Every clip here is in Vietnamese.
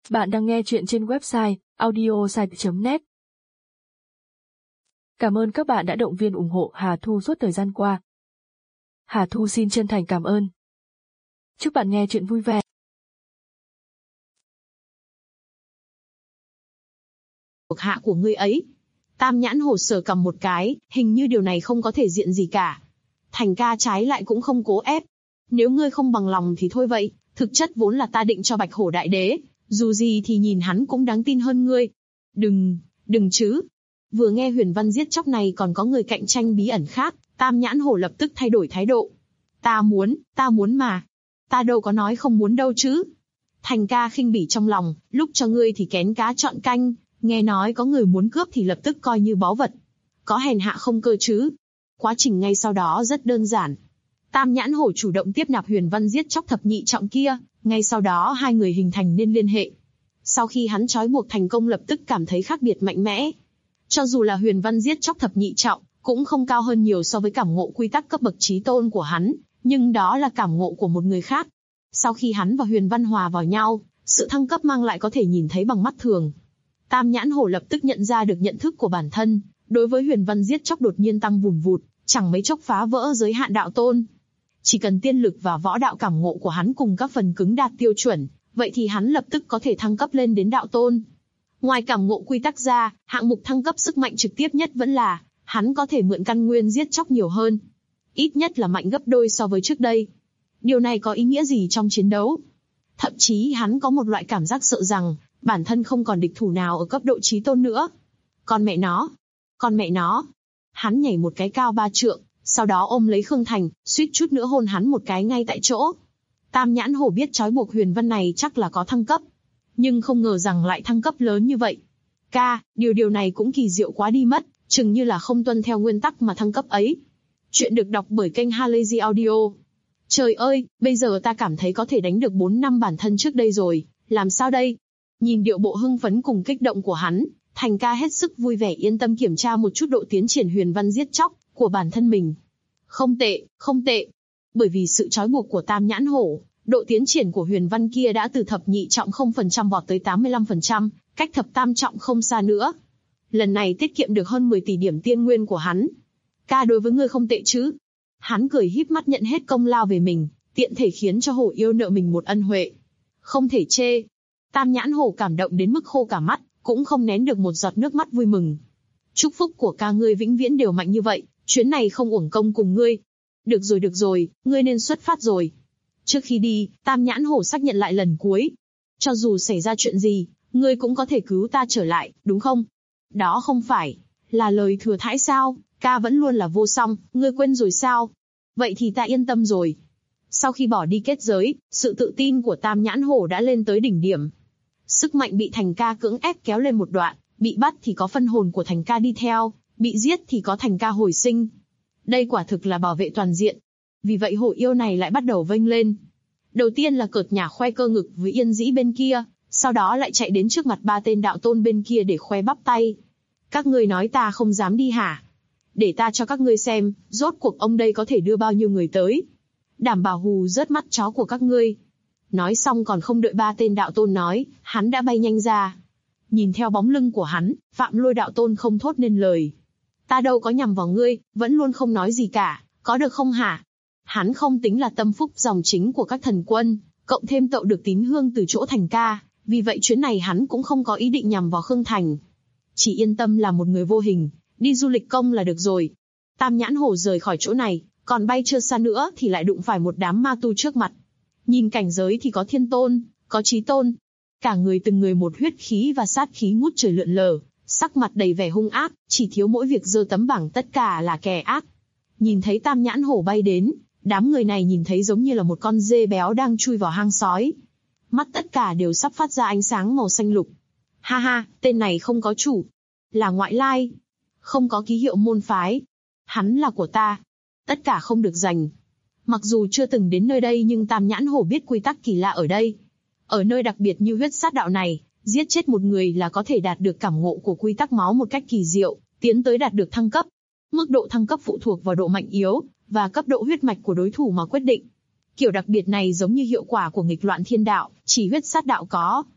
Bạn đang nghe chuyện trên website audiosite.net. Cảm ơn các bạn đã động viên ủng hộ Hà Thu suốt thời gian qua. Hà Thu xin chân thành cảm ơn. Chúc bạn nghe chuyện vui vẻ. Thuộc hạ của ngươi ấy. Tam Nhãn Hổ sờ cầm một cái, hình như điều này không có thể diện gì cả. Thành ca trái lại cũng không cố ép. Nếu ngươi không bằng lòng thì thôi vậy, thực chất vốn là ta định cho Bạch Hổ Đại Đế, dù gì thì nhìn hắn cũng đáng tin hơn ngươi. Đừng chứ. Vừa nghe huyền văn giết chóc này còn có người cạnh tranh bí ẩn khác, Tam Nhãn Hổ lập tức thay đổi thái độ. Ta muốn mà. Ta đâu có nói không muốn đâu chứ. Thành ca khinh bỉ trong lòng, lúc cho ngươi thì kén cá chọn canh, nghe nói có người muốn cướp thì lập tức coi như báu vật. Có hèn hạ không cơ chứ. Quá trình ngay sau đó rất đơn giản. Tam Nhãn Hổ chủ động tiếp nạp huyền văn giết chóc thập nhị trọng kia, ngay sau đó hai người hình thành nên liên hệ. Sau khi hắn trói buộc thành công lập tức cảm thấy khác biệt mạnh mẽ. Cho dù là huyền văn giết chóc thập nhị trọng, cũng không cao hơn nhiều so với cảm ngộ quy tắc cấp bậc chí tôn của hắn, nhưng đó là cảm ngộ của một người khác. Sau khi hắn và huyền văn hòa vào nhau, sự thăng cấp mang lại có thể nhìn thấy bằng mắt thường. Tam Nhãn Hổ lập tức nhận ra được nhận thức của bản thân, đối với huyền văn giết chóc đột nhiên tăng vùn vụt, chẳng mấy chốc phá vỡ giới hạn đạo tôn. Chỉ cần tiên lực và võ đạo cảm ngộ của hắn cùng các phần cứng đạt tiêu chuẩn, vậy thì hắn lập tức có thể thăng cấp lên đến đạo tôn. Ngoài cảm ngộ quy tắc ra, hạng mục thăng cấp sức mạnh trực tiếp nhất vẫn là, hắn có thể mượn căn nguyên giết chóc nhiều hơn. Ít nhất là mạnh gấp đôi so với trước đây. Điều này có ý nghĩa gì trong chiến đấu? Thậm chí hắn có một loại cảm giác sợ rằng, bản thân không còn địch thủ nào ở cấp độ chí tôn nữa. Con mẹ nó. Hắn nhảy một cái cao 3 trượng, sau đó ôm lấy Khương Thành, suýt chút nữa hôn hắn một cái ngay tại chỗ. Tam Nhãn Hổ biết trói buộc huyền văn này chắc là có thăng cấp, nhưng không ngờ rằng lại thăng cấp lớn như vậy. Điều này cũng kỳ diệu quá đi mất, chừng như là không tuân theo nguyên tắc mà thăng cấp ấy. Chuyện được đọc bởi kênh Halazy Audio. Trời ơi, bây giờ ta cảm thấy có thể đánh được 4 năm bản thân trước đây rồi, làm sao đây? Nhìn điệu bộ hưng phấn cùng kích động của hắn, Thành ca hết sức vui vẻ yên tâm kiểm tra một chút độ tiến triển huyền văn giết chóc của bản thân mình. Không tệ. Bởi vì sự trói buộc của Tam Nhãn Hổ, độ tiến triển của huyền văn kia đã từ thập nhị trọng 0% vọt tới 85%, cách thập tam trọng không xa nữa. Lần này tiết kiệm được hơn 10 tỷ điểm tiên nguyên của hắn. Ca đối với ngươi không tệ chứ? Hắn cười híp mắt nhận hết công lao về mình, tiện thể khiến cho Hổ yêu nợ mình một ân huệ. Không thể chê. Tam Nhãn Hổ cảm động đến mức khô cả mắt, cũng không nén được một giọt nước mắt vui mừng. Chúc phúc của ca ngươi vĩnh viễn đều mạnh như vậy, chuyến này không uổng công cùng ngươi. Được rồi, ngươi nên xuất phát rồi. Trước khi đi, Tam Nhãn Hổ xác nhận lại lần cuối. Cho dù xảy ra chuyện gì, ngươi cũng có thể cứu ta trở lại, đúng không? Đó không phải là lời thừa thãi sao? Ca vẫn luôn là vô song, ngươi quên rồi sao? Vậy thì ta yên tâm rồi. Sau khi bỏ đi kết giới, sự tự tin của Tam Nhãn Hổ đã lên tới đỉnh điểm. Sức mạnh bị Thành ca cưỡng ép kéo lên một đoạn, bị bắt thì có phân hồn của Thành ca đi theo, bị giết thì có Thành ca hồi sinh. Đây quả thực là bảo vệ toàn diện. Vì vậy Hổ yêu này lại bắt đầu vênh lên. Đầu tiên là cợt nhả khoe cơ ngực với Yên Dĩ bên kia, sau đó lại chạy đến trước mặt 3 tên đạo tôn bên kia để khoe bắp tay. Các ngươi nói ta không dám đi hả? Để ta cho các ngươi xem, rốt cuộc ông đây có thể đưa bao nhiêu người tới. Đảm bảo hù rớt mắt chó của các ngươi. Nói xong còn không đợi 3 tên đạo tôn nói, hắn đã bay nhanh ra. Nhìn theo bóng lưng của hắn, Phạm Lôi đạo tôn không thốt nên lời. Ta đâu có nhằm vào ngươi, vẫn luôn không nói gì cả, có được không hả? Hắn không tính là tâm phúc dòng chính của các thần quân, cộng thêm tậu được tín hương từ chỗ Thành ca, vì vậy chuyến này hắn cũng không có ý định nhằm vào Khương Thành. Chỉ yên tâm là một người vô hình, đi du lịch công là được rồi. Tam Nhãn Hổ rời khỏi chỗ này, còn bay chưa xa nữa thì lại đụng phải một đám ma tu trước mặt. Nhìn cảnh giới thì có thiên tôn, có chí tôn. Cả người từng người một huyết khí và sát khí ngút trời lượn lờ, sắc mặt đầy vẻ hung ác, chỉ thiếu mỗi việc giơ tấm bảng tất cả là kẻ ác. Nhìn thấy Tam Nhãn Hổ bay đến, đám người này nhìn thấy giống như là một con dê béo đang chui vào hang sói. Mắt tất cả đều sắp phát ra ánh sáng màu xanh lục. Ha, tên này không có chủ. Là ngoại lai. Không có ký hiệu môn phái. Hắn là của ta. Tất cả không được giành. Mặc dù chưa từng đến nơi đây nhưng Tam Nhãn Hổ biết quy tắc kỳ lạ ở đây. Ở nơi đặc biệt như huyết sát đạo này, giết chết một người là có thể đạt được cảm ngộ của quy tắc máu một cách kỳ diệu, tiến tới đạt được thăng cấp. Mức độ thăng cấp phụ thuộc vào độ mạnh yếu và cấp độ huyết mạch của đối thủ mà quyết định. Kiểu đặc biệt này giống như hiệu quả của nghịch loạn thiên đạo, chỉ huyết sát đạo có.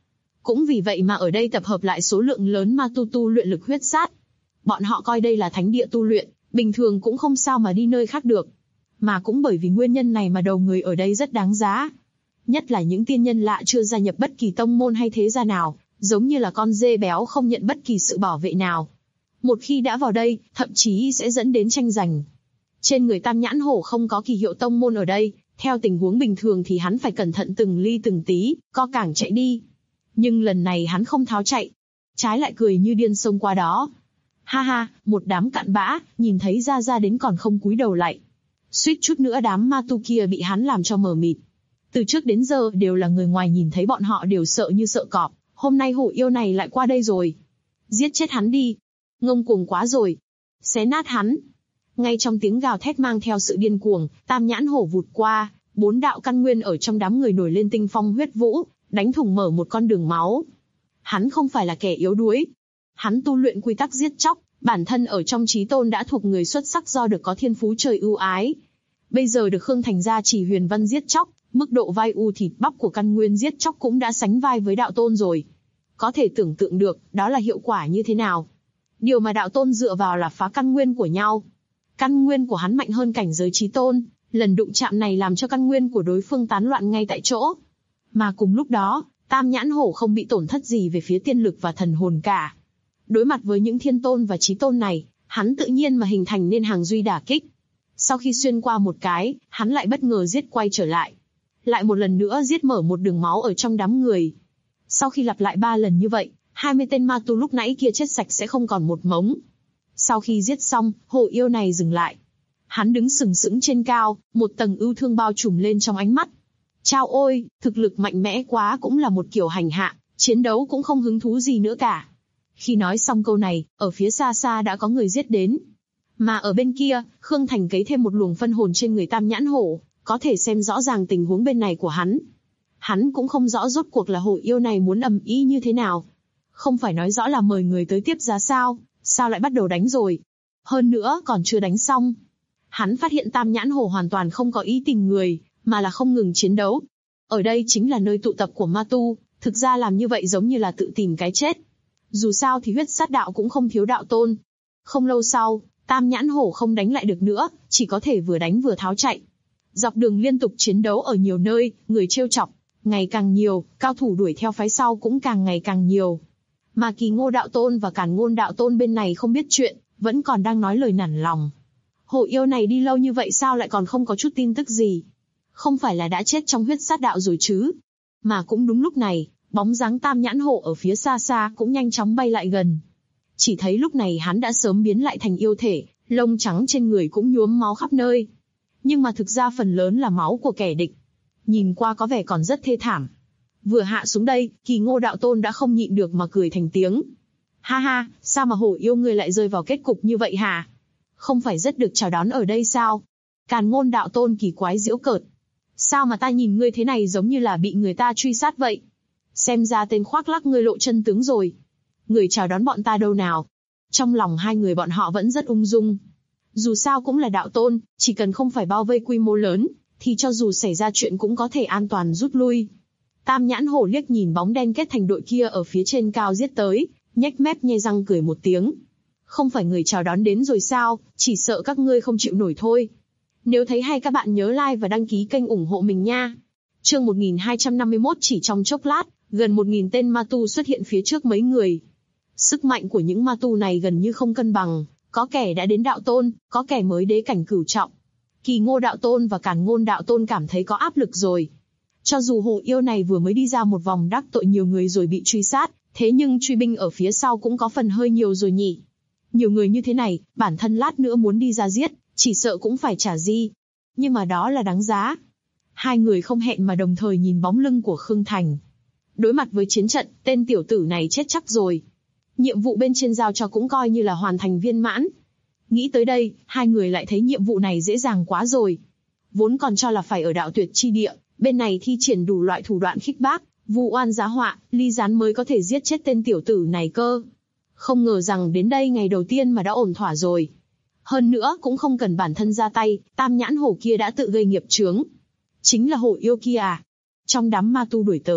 Cũng vì vậy mà ở đây tập hợp lại số lượng lớn ma tu luyện lực huyết sát. Bọn họ coi đây là thánh địa tu luyện, bình thường cũng không sao mà đi nơi khác được. Mà cũng bởi vì nguyên nhân này mà đầu người ở đây rất đáng giá. Nhất là những tiên nhân lạ chưa gia nhập bất kỳ tông môn hay thế gia nào, giống như là con dê béo không nhận bất kỳ sự bảo vệ nào. Một khi đã vào đây, thậm chí sẽ dẫn đến tranh giành. Trên người Tam Nhãn Hổ không có kỳ hiệu tông môn ở đây, theo tình huống bình thường thì hắn phải cẩn thận từng ly từng tí, co cẳng chạy đi. Nhưng lần này hắn không tháo chạy, trái lại cười như điên xông qua đó. Ha ha, một đám cặn bã, nhìn thấy Ra đến còn không cúi đầu lại. Suýt chút nữa đám ma tu kia bị hắn làm cho mờ mịt. Từ trước đến giờ đều là người ngoài nhìn thấy bọn họ đều sợ như sợ cọp, hôm nay hổ yêu này lại qua đây rồi. Giết chết hắn đi. Ngông cuồng quá rồi. Xé nát hắn. Ngay trong tiếng gào thét mang theo sự điên cuồng, Tam Nhãn Hổ vụt qua, 4 đạo căn nguyên ở trong đám người nổi lên tinh phong huyết vũ, đánh thủng mở một con đường máu. Hắn không phải là kẻ yếu đuối. Hắn tu luyện quy tắc giết chóc, bản thân ở trong chí tôn đã thuộc người xuất sắc do được có thiên phú trời ưu ái. Bây giờ được Khương Thành gia chỉ huyền văn giết chóc, mức độ vai u thịt bắp của căn nguyên giết chóc cũng đã sánh vai với đạo tôn rồi. Có thể tưởng tượng được, đó là hiệu quả như thế nào. Điều mà đạo tôn dựa vào là phá căn nguyên của nhau. Căn nguyên của hắn mạnh hơn cảnh giới chí tôn, lần đụng chạm này làm cho căn nguyên của đối phương tán loạn ngay tại chỗ. Mà cùng lúc đó, Tam Nhãn Hổ không bị tổn thất gì về phía tiên lực và thần hồn cả. Đối mặt với những thiên tôn và chí tôn này, hắn tự nhiên mà hình thành nên hàng duy đả kích. Sau khi xuyên qua một cái, hắn lại bất ngờ giết quay trở lại. Lại một lần nữa giết mở một đường máu ở trong đám người. Sau khi lặp lại 3 lần như vậy, 20 tên ma tu lúc nãy kia chết sạch sẽ không còn một mống. Sau khi giết xong, hổ yêu này dừng lại. Hắn đứng sừng sững trên cao, một tầng ưu thương bao trùm lên trong ánh mắt. Chao ôi, thực lực mạnh mẽ quá cũng là một kiểu hành hạ, chiến đấu cũng không hứng thú gì nữa cả. Khi nói xong câu này, ở phía xa xa đã có người giết đến. Mà ở bên kia, Khương Thành cấy thêm một luồng phân hồn trên người Tam Nhãn Hổ, có thể xem rõ ràng tình huống bên này của hắn. Hắn cũng không rõ rốt cuộc là hổ yêu này muốn ầm ĩ như thế nào. Không phải nói rõ là mời người tới tiếp giá sao lại bắt đầu đánh rồi. Hơn nữa còn chưa đánh xong. Hắn phát hiện Tam Nhãn Hổ hoàn toàn không có ý tình người, mà là không ngừng chiến đấu. Ở đây chính là nơi tụ tập của ma tu, thực ra làm như vậy giống như là tự tìm cái chết. Dù sao thì huyết sát đạo cũng không thiếu đạo tôn. Không lâu sau, Tam Nhãn Hổ không đánh lại được nữa, chỉ có thể vừa đánh vừa tháo chạy. Dọc đường liên tục chiến đấu ở nhiều nơi, người trêu chọc ngày càng nhiều, cao thủ đuổi theo phái sau cũng càng ngày càng nhiều. Mà Kỳ Ngô đạo tôn và Càn Ngôn đạo tôn bên này không biết chuyện, vẫn còn đang nói lời nản lòng. Hổ yêu này đi lâu như vậy sao lại còn không có chút tin tức gì? Không phải là đã chết trong huyết sát đạo rồi chứ? Mà cũng đúng lúc này, bóng dáng Tam Nhãn Hổ ở phía xa xa cũng nhanh chóng bay lại gần. Chỉ thấy lúc này hắn đã sớm biến lại thành yêu thể, lông trắng trên người cũng nhuốm máu khắp nơi. Nhưng mà thực ra phần lớn là máu của kẻ địch. Nhìn qua có vẻ còn rất thê thảm. Vừa hạ xuống đây, Kỳ Ngô đạo tôn đã không nhịn được mà cười thành tiếng. Ha ha, sao mà hổ yêu ngươi lại rơi vào kết cục như vậy hả? Không phải rất được chào đón ở đây sao? Càn Ngôn đạo tôn kỳ quái giễu cợt. Sao mà ta nhìn ngươi thế này giống như là bị người ta truy sát vậy? Xem ra tên khoác lác ngươi lộ chân tướng rồi. Người chào đón bọn ta đâu nào? Trong lòng hai người bọn họ vẫn rất ung dung. Dù sao cũng là đạo tôn, chỉ cần không phải bao vây quy mô lớn, thì cho dù xảy ra chuyện cũng có thể an toàn rút lui. Tam Nhãn Hổ liếc nhìn bóng đen kết thành đội kia ở phía trên cao giết tới, nhếch mép nhe răng cười một tiếng. Không phải người chào đón đến rồi sao, chỉ sợ các ngươi không chịu nổi thôi. Nếu thấy hay các bạn nhớ like và đăng ký kênh ủng hộ mình nha. Chương 1251 chỉ trong chốc lát, gần 1000 tên ma tu xuất hiện phía trước mấy người. Sức mạnh của những ma tu này gần như không cân bằng, có kẻ đã đến đạo tôn, có kẻ mới đế cảnh cửu trọng. Kỳ Ngô đạo tôn và Càn Ngôn đạo tôn cảm thấy có áp lực rồi. Cho dù hổ yêu này vừa mới đi ra một vòng đắc tội nhiều người rồi bị truy sát, thế nhưng truy binh ở phía sau cũng có phần hơi nhiều rồi nhỉ. Nhiều người như thế này, bản thân lát nữa muốn đi ra giết, chỉ sợ cũng phải trả di. Nhưng mà đó là đáng giá. Hai người không hẹn mà đồng thời nhìn bóng lưng của Khương Thành. Đối mặt với chiến trận, tên tiểu tử này chết chắc rồi. Nhiệm vụ bên trên giao cho cũng coi như là hoàn thành viên mãn. Nghĩ tới đây, hai người lại thấy nhiệm vụ này dễ dàng quá rồi. Vốn còn cho là phải ở đạo tuyệt chi địa, bên này thi triển đủ loại thủ đoạn khích bác, vu oan giá họa, ly gián mới có thể giết chết tên tiểu tử này cơ. Không ngờ rằng đến đây ngày đầu tiên mà đã ổn thỏa rồi. Hơn nữa cũng không cần bản thân ra tay, Tam Nhãn Hổ kia đã tự gây nghiệp chướng. Chính là hổ yêu kia à? Trong đám ma tu đuổi tới,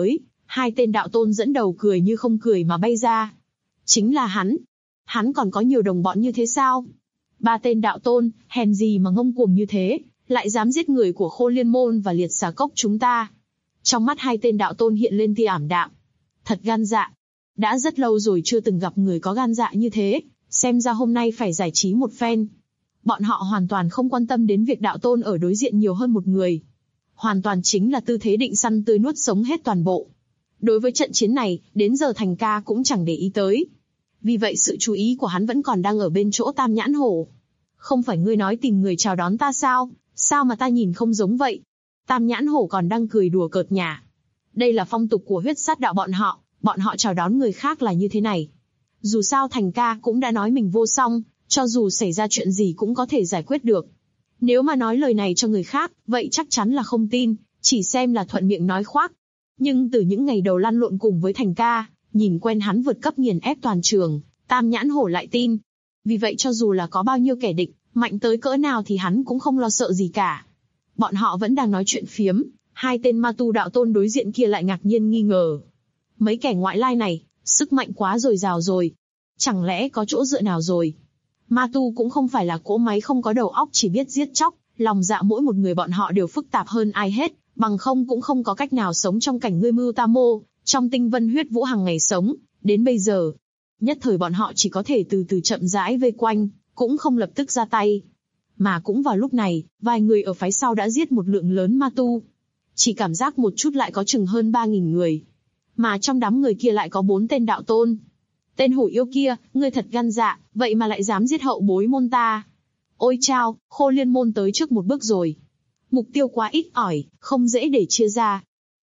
Hai tên đạo tôn dẫn đầu cười như không cười mà bay ra. Chính là hắn. Hắn còn có nhiều đồng bọn như thế sao? Ba tên đạo tôn, hèn gì mà ngông cuồng như thế, lại dám giết người của Khô Liên Môn và Liệt Xà Cốc chúng ta. Trong mắt hai tên đạo tôn hiện lên tia ảm đạm. Thật gan dạ. Đã rất lâu rồi chưa từng gặp người có gan dạ như thế, xem ra hôm nay phải giải trí một phen. Bọn họ hoàn toàn không quan tâm đến việc đạo tôn ở đối diện nhiều hơn một người. Hoàn toàn chính là tư thế định săn tươi nuốt sống hết toàn bộ. Đối với trận chiến này, đến giờ Thành ca cũng chẳng để ý tới. Vì vậy sự chú ý của hắn vẫn còn đang ở bên chỗ Tam Nhãn Hổ. Không phải ngươi nói tìm người chào đón ta sao? Sao mà ta nhìn không giống vậy? Tam Nhãn Hổ còn đang cười đùa cợt nhả. Đây là phong tục của huyết sát đạo bọn họ chào đón người khác là như thế này. Dù sao Thành ca cũng đã nói mình vô song, cho dù xảy ra chuyện gì cũng có thể giải quyết được. Nếu mà nói lời này cho người khác, vậy chắc chắn là không tin, chỉ xem là thuận miệng nói khoác. Nhưng từ những ngày đầu lăn lộn cùng với Thành ca, nhìn quen hắn vượt cấp nghiền ép toàn trường, Tam Nhãn Hổ lại tin. Vì vậy cho dù là có bao nhiêu kẻ địch, mạnh tới cỡ nào thì hắn cũng không lo sợ gì cả. Bọn họ vẫn đang nói chuyện phiếm, hai tên ma tu đạo tôn đối diện kia lại ngạc nhiên nghi ngờ. Mấy kẻ ngoại lai này, sức mạnh quá dồi dào rồi. Chẳng lẽ có chỗ dựa nào rồi? Ma tu cũng không phải là cỗ máy không có đầu óc chỉ biết giết chóc, lòng dạ mỗi một người bọn họ đều phức tạp hơn ai hết, bằng không cũng không có cách nào sống trong cảnh ngươi mưu ta mô, trong tinh vân huyết vũ hàng ngày sống, đến bây giờ. Nhất thời bọn họ chỉ có thể từ từ chậm rãi vây quanh, cũng không lập tức ra tay. Mà cũng vào lúc này, vài người ở phái sau đã giết một lượng lớn ma tu. Chỉ cảm giác một chút lại có chừng hơn 3.000 người. Mà trong đám người kia lại có 4 tên đạo tôn. Tên hổ yêu kia, ngươi thật gan dạ, vậy mà lại dám giết hậu bối môn ta. Ôi chao, Khô Liên Môn tới trước một bước rồi. Mục tiêu quá ít ỏi, không dễ để chia ra.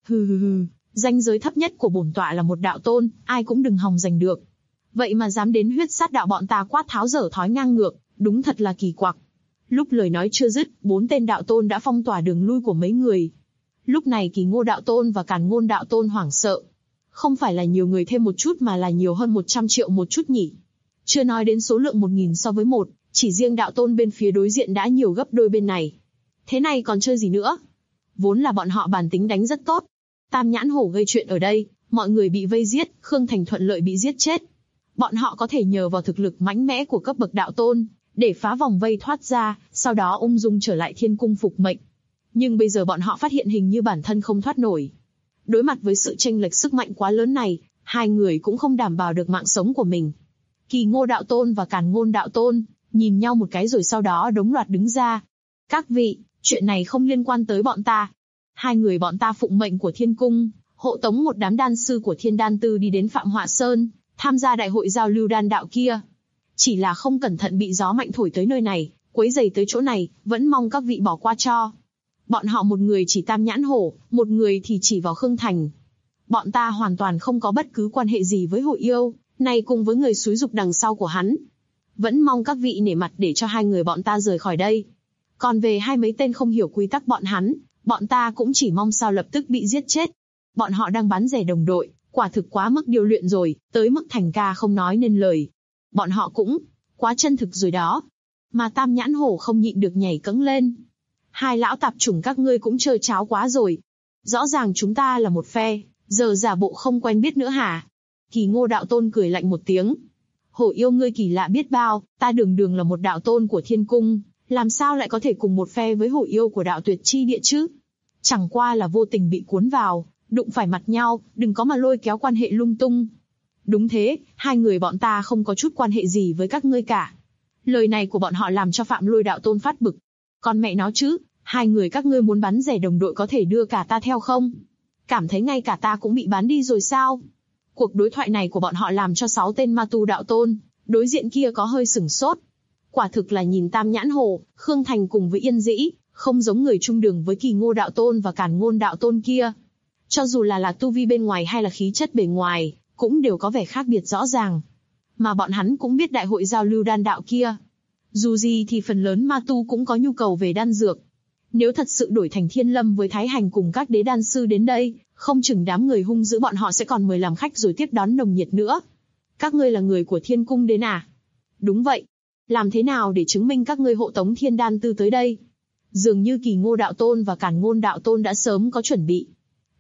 Hừ, danh giới thấp nhất của bổn tọa là một đạo tôn, ai cũng đừng hòng giành được. Vậy mà dám đến huyết sát đạo bọn ta quát tháo dở thói ngang ngược, đúng thật là kỳ quặc. Lúc lời nói chưa dứt, 4 tên đạo tôn đã phong tỏa đường lui của mấy người. Lúc này Kỳ Ngô đạo tôn và Càn Ngôn đạo tôn hoảng sợ. Không phải là nhiều người thêm một chút mà là nhiều hơn 100 triệu một chút nhỉ. Chưa nói đến số lượng 1.000 so với 1, chỉ riêng đạo tôn bên phía đối diện đã nhiều gấp đôi bên này. Thế này còn chơi gì nữa? Vốn là bọn họ bản tính đánh rất tốt. Tam Nhãn Hổ gây chuyện ở đây, mọi người bị vây giết, Khương Thành thuận lợi bị giết chết. Bọn họ có thể nhờ vào thực lực mãnh mẽ của cấp bậc đạo tôn, để phá vòng vây thoát ra, sau đó ung dung trở lại thiên cung phục mệnh. Nhưng bây giờ bọn họ phát hiện hình như bản thân không thoát nổi. Đối mặt với sự chênh lệch sức mạnh quá lớn này, hai người cũng không đảm bảo được mạng sống của mình. Kỳ Ngô đạo tôn và Càn Ngôn đạo tôn nhìn nhau một cái rồi sau đó đống loạt đứng ra. Các vị, chuyện này không liên quan tới bọn ta. Hai người bọn ta phụng mệnh của thiên cung, hộ tống một đám đan sư của Thiên Đan Tư đi đến Phạm Họa Sơn, tham gia đại hội giao lưu đan đạo kia. Chỉ là không cẩn thận bị gió mạnh thổi tới nơi này, quấy rầy tới chỗ này, vẫn mong các vị bỏ qua cho. Bọn họ một người chỉ Tam Nhãn Hổ, một người thì chỉ vào Khương Thành. Bọn ta hoàn toàn không có bất cứ quan hệ gì với Hội Yêu, này cùng với người xúi dục đằng sau của hắn. Vẫn mong các vị nể mặt để cho hai người bọn ta rời khỏi đây. Còn về hai mấy tên không hiểu quy tắc bọn ta cũng chỉ mong sao lập tức bị giết chết. Bọn họ đang bán rẻ đồng đội, quả thực quá mức điêu luyện rồi, tới mức Thành ca không nói nên lời. Bọn họ cũng quá chân thực rồi đó. Mà Tam Nhãn Hổ không nhịn được nhảy cẫng lên. Hai lão tạp chủng các ngươi cũng chơi cháo quá rồi. Rõ ràng chúng ta là một phe, giờ giả bộ không quen biết nữa hả? Kỳ Ngô đạo tôn cười lạnh một tiếng. Hổ yêu ngươi kỳ lạ biết bao, ta đường đường là một đạo tôn của thiên cung, làm sao lại có thể cùng một phe với hổ yêu của đạo tuyệt chi địa chứ? Chẳng qua là vô tình bị cuốn vào, đụng phải mặt nhau, đừng có mà lôi kéo quan hệ lung tung. Đúng thế, hai người bọn ta không có chút quan hệ gì với các ngươi cả. Lời này của bọn họ làm cho Phạm Lôi đạo tôn phát bực. Còn mẹ nó chứ, hai người các ngươi muốn bắn rẻ đồng đội có thể đưa cả ta theo không? Cảm thấy ngay cả ta cũng bị bán đi rồi sao? Cuộc đối thoại này của bọn họ làm cho 6 tên ma tu đạo tôn, đối diện kia có hơi sửng sốt. Quả thực là nhìn Tam Nhãn Hổ, Khương Thành cùng với Yên Dĩ, không giống người chung đường với Kỳ Ngô đạo tôn và Càn Ngôn đạo tôn kia. Cho dù là tu vi bên ngoài hay là khí chất bề ngoài, cũng đều có vẻ khác biệt rõ ràng. Mà bọn hắn cũng biết đại hội giao lưu đan đạo kia. Dù gì thì phần lớn ma tu cũng có nhu cầu về đan dược. Nếu thật sự đổi thành Thiên Lâm với Thái Hành cùng các đế đan sư đến đây, không chừng đám người hung dữ bọn họ sẽ còn mời làm khách rồi tiếp đón nồng nhiệt nữa. Các ngươi là người của Thiên Cung đến à? Đúng vậy. Làm thế nào để chứng minh các ngươi hộ tống Thiên Đan Tư tới đây? Dường như Kỳ Ngô đạo tôn và Càn Ngôn đạo tôn đã sớm có chuẩn bị.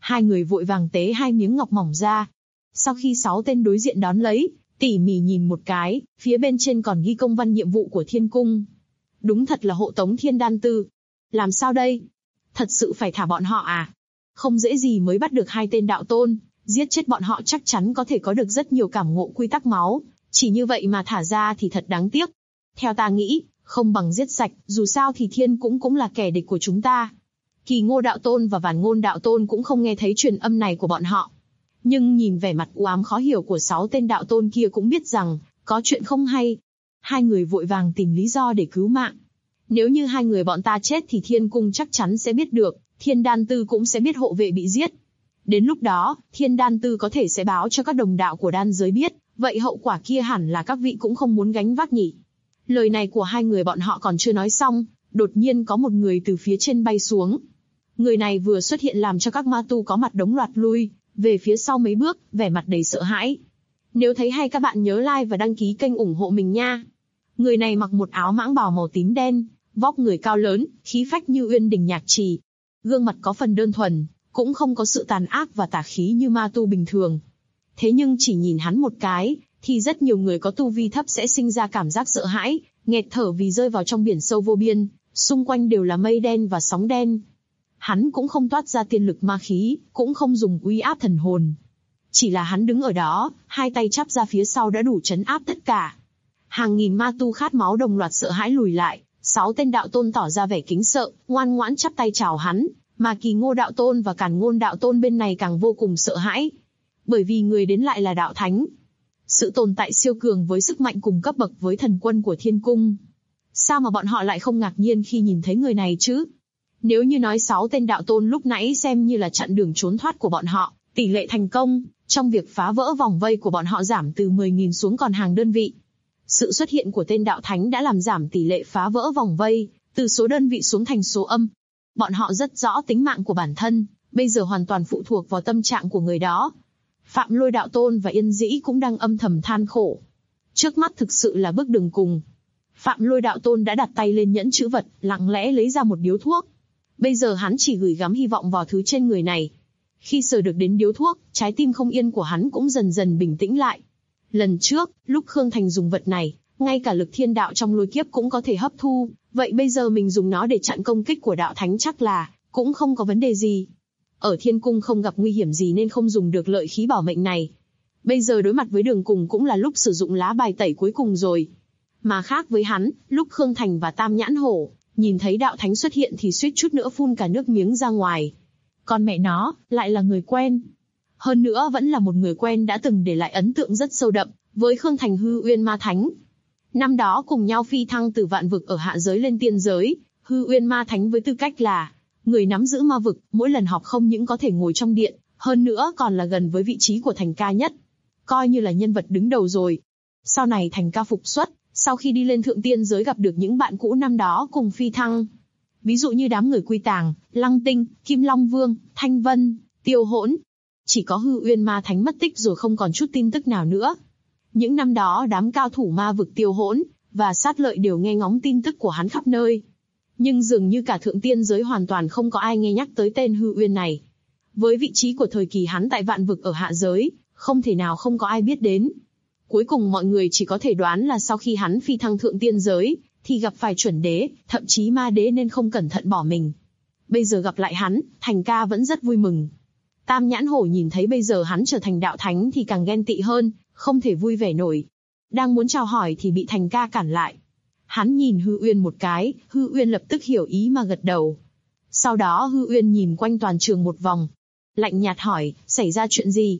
Hai người vội vàng tế hai miếng ngọc mỏng ra. Sau khi 6 tên đối diện đón lấy, tỉ mỉ nhìn một cái, phía bên trên còn ghi công văn nhiệm vụ của thiên cung. Đúng thật là hộ tống thiên đan tư. Làm sao đây? Thật sự phải thả bọn họ à? Không dễ gì mới bắt được 2 tên đạo tôn, giết chết bọn họ chắc chắn có thể có được rất nhiều cảm ngộ quy tắc máu, chỉ như vậy mà thả ra thì thật đáng tiếc. Theo ta nghĩ, không bằng giết sạch, dù sao thì thiên cũng là kẻ địch của chúng ta. Kỳ Ngô đạo tôn và Vạn Ngôn đạo tôn cũng không nghe thấy truyền âm này của bọn họ. Nhưng nhìn vẻ mặt u ám khó hiểu của 6 tên đạo tôn kia cũng biết rằng, có chuyện không hay. Hai người vội vàng tìm lý do để cứu mạng. Nếu như 2 người bọn ta chết thì thiên cung chắc chắn sẽ biết được, thiên đan tư cũng sẽ biết hộ vệ bị giết. Đến lúc đó, thiên đan tư có thể sẽ báo cho các đồng đạo của đan giới biết, vậy hậu quả kia hẳn là các vị cũng không muốn gánh vác nhỉ. Lời này của 2 người bọn họ còn chưa nói xong, đột nhiên có một người từ phía trên bay xuống. Người này vừa xuất hiện làm cho các ma tu có mặt đống loạt lui về phía sau mấy bước, vẻ mặt đầy sợ hãi. Nếu thấy hay các bạn nhớ like và đăng ký kênh ủng hộ mình nha. Người này mặc một áo mãng bào màu tím đen, vóc người cao lớn, khí phách như uyên đình nhạc trì. Gương mặt có phần đơn thuần, cũng không có sự tàn ác và tà khí như ma tu bình thường. Thế nhưng chỉ nhìn hắn một cái, thì rất nhiều người có tu vi thấp sẽ sinh ra cảm giác sợ hãi, nghẹt thở vì rơi vào trong biển sâu vô biên, xung quanh đều là mây đen và sóng đen. Hắn cũng không toát ra tiên lực ma khí, cũng không dùng uy áp thần hồn. Chỉ là hắn đứng ở đó, 2 tay chắp ra phía sau đã đủ trấn áp tất cả. Hàng nghìn ma tu khát máu đồng loạt sợ hãi lùi lại, 6 tên đạo tôn tỏ ra vẻ kính sợ, ngoan ngoãn chắp tay chào hắn, mà Kỳ Ngô đạo tôn và Càn Ngôn đạo tôn bên này càng vô cùng sợ hãi. Bởi vì người đến lại là đạo thánh. Sự tồn tại siêu cường với sức mạnh cùng cấp bậc với thần quân của thiên cung. Sao mà bọn họ lại không ngạc nhiên khi nhìn thấy người này chứ? Nếu như nói 6 tên đạo tôn lúc nãy xem như là chặn đường trốn thoát của bọn họ, tỷ lệ thành công trong việc phá vỡ vòng vây của bọn họ giảm từ 10.000 xuống còn hàng đơn vị. Sự xuất hiện của tên đạo thánh đã làm giảm tỷ lệ phá vỡ vòng vây, từ số đơn vị xuống thành số âm. Bọn họ rất rõ tính mạng của bản thân, bây giờ hoàn toàn phụ thuộc vào tâm trạng của người đó. Phạm Lôi đạo tôn và Yên Dĩ cũng đang âm thầm than khổ. Trước mắt thực sự là bước đường cùng. Phạm Lôi đạo tôn đã đặt tay lên nhẫn chữ vật, lặng lẽ lấy ra một điếu thuốc. Bây giờ hắn chỉ gửi gắm hy vọng vào thứ trên người này. Khi sờ được đến điếu thuốc, trái tim không yên của hắn cũng dần dần bình tĩnh lại. Lần trước, lúc Khương Thành dùng vật này, ngay cả lực thiên đạo trong lôi kiếp cũng có thể hấp thu, vậy bây giờ mình dùng nó để chặn công kích của đạo thánh chắc là cũng không có vấn đề gì. Ở thiên cung không gặp nguy hiểm gì nên không dùng được lợi khí bảo mệnh này. Bây giờ đối mặt với đường cùng cũng là lúc sử dụng lá bài tẩy cuối cùng rồi. Mà khác với hắn, lúc Khương Thành và Tam Nhãn Hổ nhìn thấy đạo thánh xuất hiện thì suýt chút nữa phun cả nước miếng ra ngoài. Còn mẹ nó, lại là người quen. Hơn nữa vẫn là một người quen đã từng để lại ấn tượng rất sâu đậm với Khương Thành Hư Uyên Ma Thánh. Năm đó cùng nhau phi thăng từ vạn vực ở hạ giới lên tiên giới, Hư Uyên Ma Thánh với tư cách là người nắm giữ ma vực, mỗi lần họp không những có thể ngồi trong điện, hơn nữa còn là gần với vị trí của Thành Ca nhất. Coi như là nhân vật đứng đầu rồi. Sau này Thành Ca phục xuất, sau khi đi lên thượng tiên giới gặp được những bạn cũ năm đó cùng phi thăng. Ví dụ như đám người Quy Tàng, Lăng Tinh, Kim Long Vương, Thanh Vân, Tiêu Hỗn. Chỉ có Hư Uyên Ma Thánh mất tích rồi không còn chút tin tức nào nữa. Những năm đó đám cao thủ ma vực Tiêu Hỗn và Sát Lợi đều nghe ngóng tin tức của hắn khắp nơi. Nhưng dường như cả thượng tiên giới hoàn toàn không có ai nghe nhắc tới tên Hư Uyên này. Với vị trí của thời kỳ hắn tại vạn vực ở hạ giới, không thể nào không có ai biết đến. Cuối cùng mọi người chỉ có thể đoán là sau khi hắn phi thăng thượng tiên giới, thì gặp phải chuẩn đế, thậm chí ma đế nên không cẩn thận bỏ mình. Bây giờ gặp lại hắn, Thành Ca vẫn rất vui mừng. Tam Nhãn Hổ nhìn thấy bây giờ hắn trở thành đạo thánh thì càng ghen tị hơn, không thể vui vẻ nổi. Đang muốn chào hỏi thì bị Thành Ca cản lại. Hắn nhìn Hư Uyên một cái, Hư Uyên lập tức hiểu ý mà gật đầu. Sau đó Hư Uyên nhìn quanh toàn trường một vòng. Lạnh nhạt hỏi, xảy ra chuyện gì?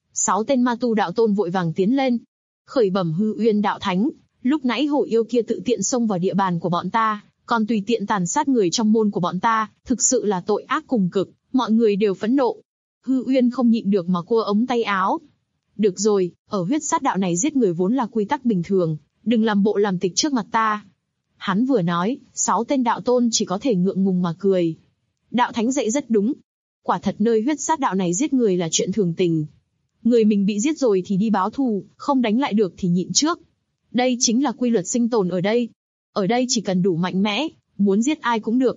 6 tên ma tu đạo tôn vội vàng tiến lên. Khởi bẩm Hư Uyên đạo thánh, lúc nãy hổ yêu kia tự tiện xông vào địa bàn của bọn ta, còn tùy tiện tàn sát người trong môn của bọn ta, thực sự là tội ác cùng cực, mọi người đều phẫn nộ. Hư Uyên không nhịn được mà cua ống tay áo. Được rồi, ở huyết sát đạo này giết người vốn là quy tắc bình thường, đừng làm bộ làm tịch trước mặt ta. Hắn vừa nói, 6 tên đạo tôn chỉ có thể ngượng ngùng mà cười. Đạo thánh dạy rất đúng. Quả thật nơi huyết sát đạo này giết người là chuyện thường tình. Người mình bị giết rồi thì đi báo thù, không đánh lại được thì nhịn trước. Đây chính là quy luật sinh tồn ở đây. Ở đây chỉ cần đủ mạnh mẽ, muốn giết ai cũng được.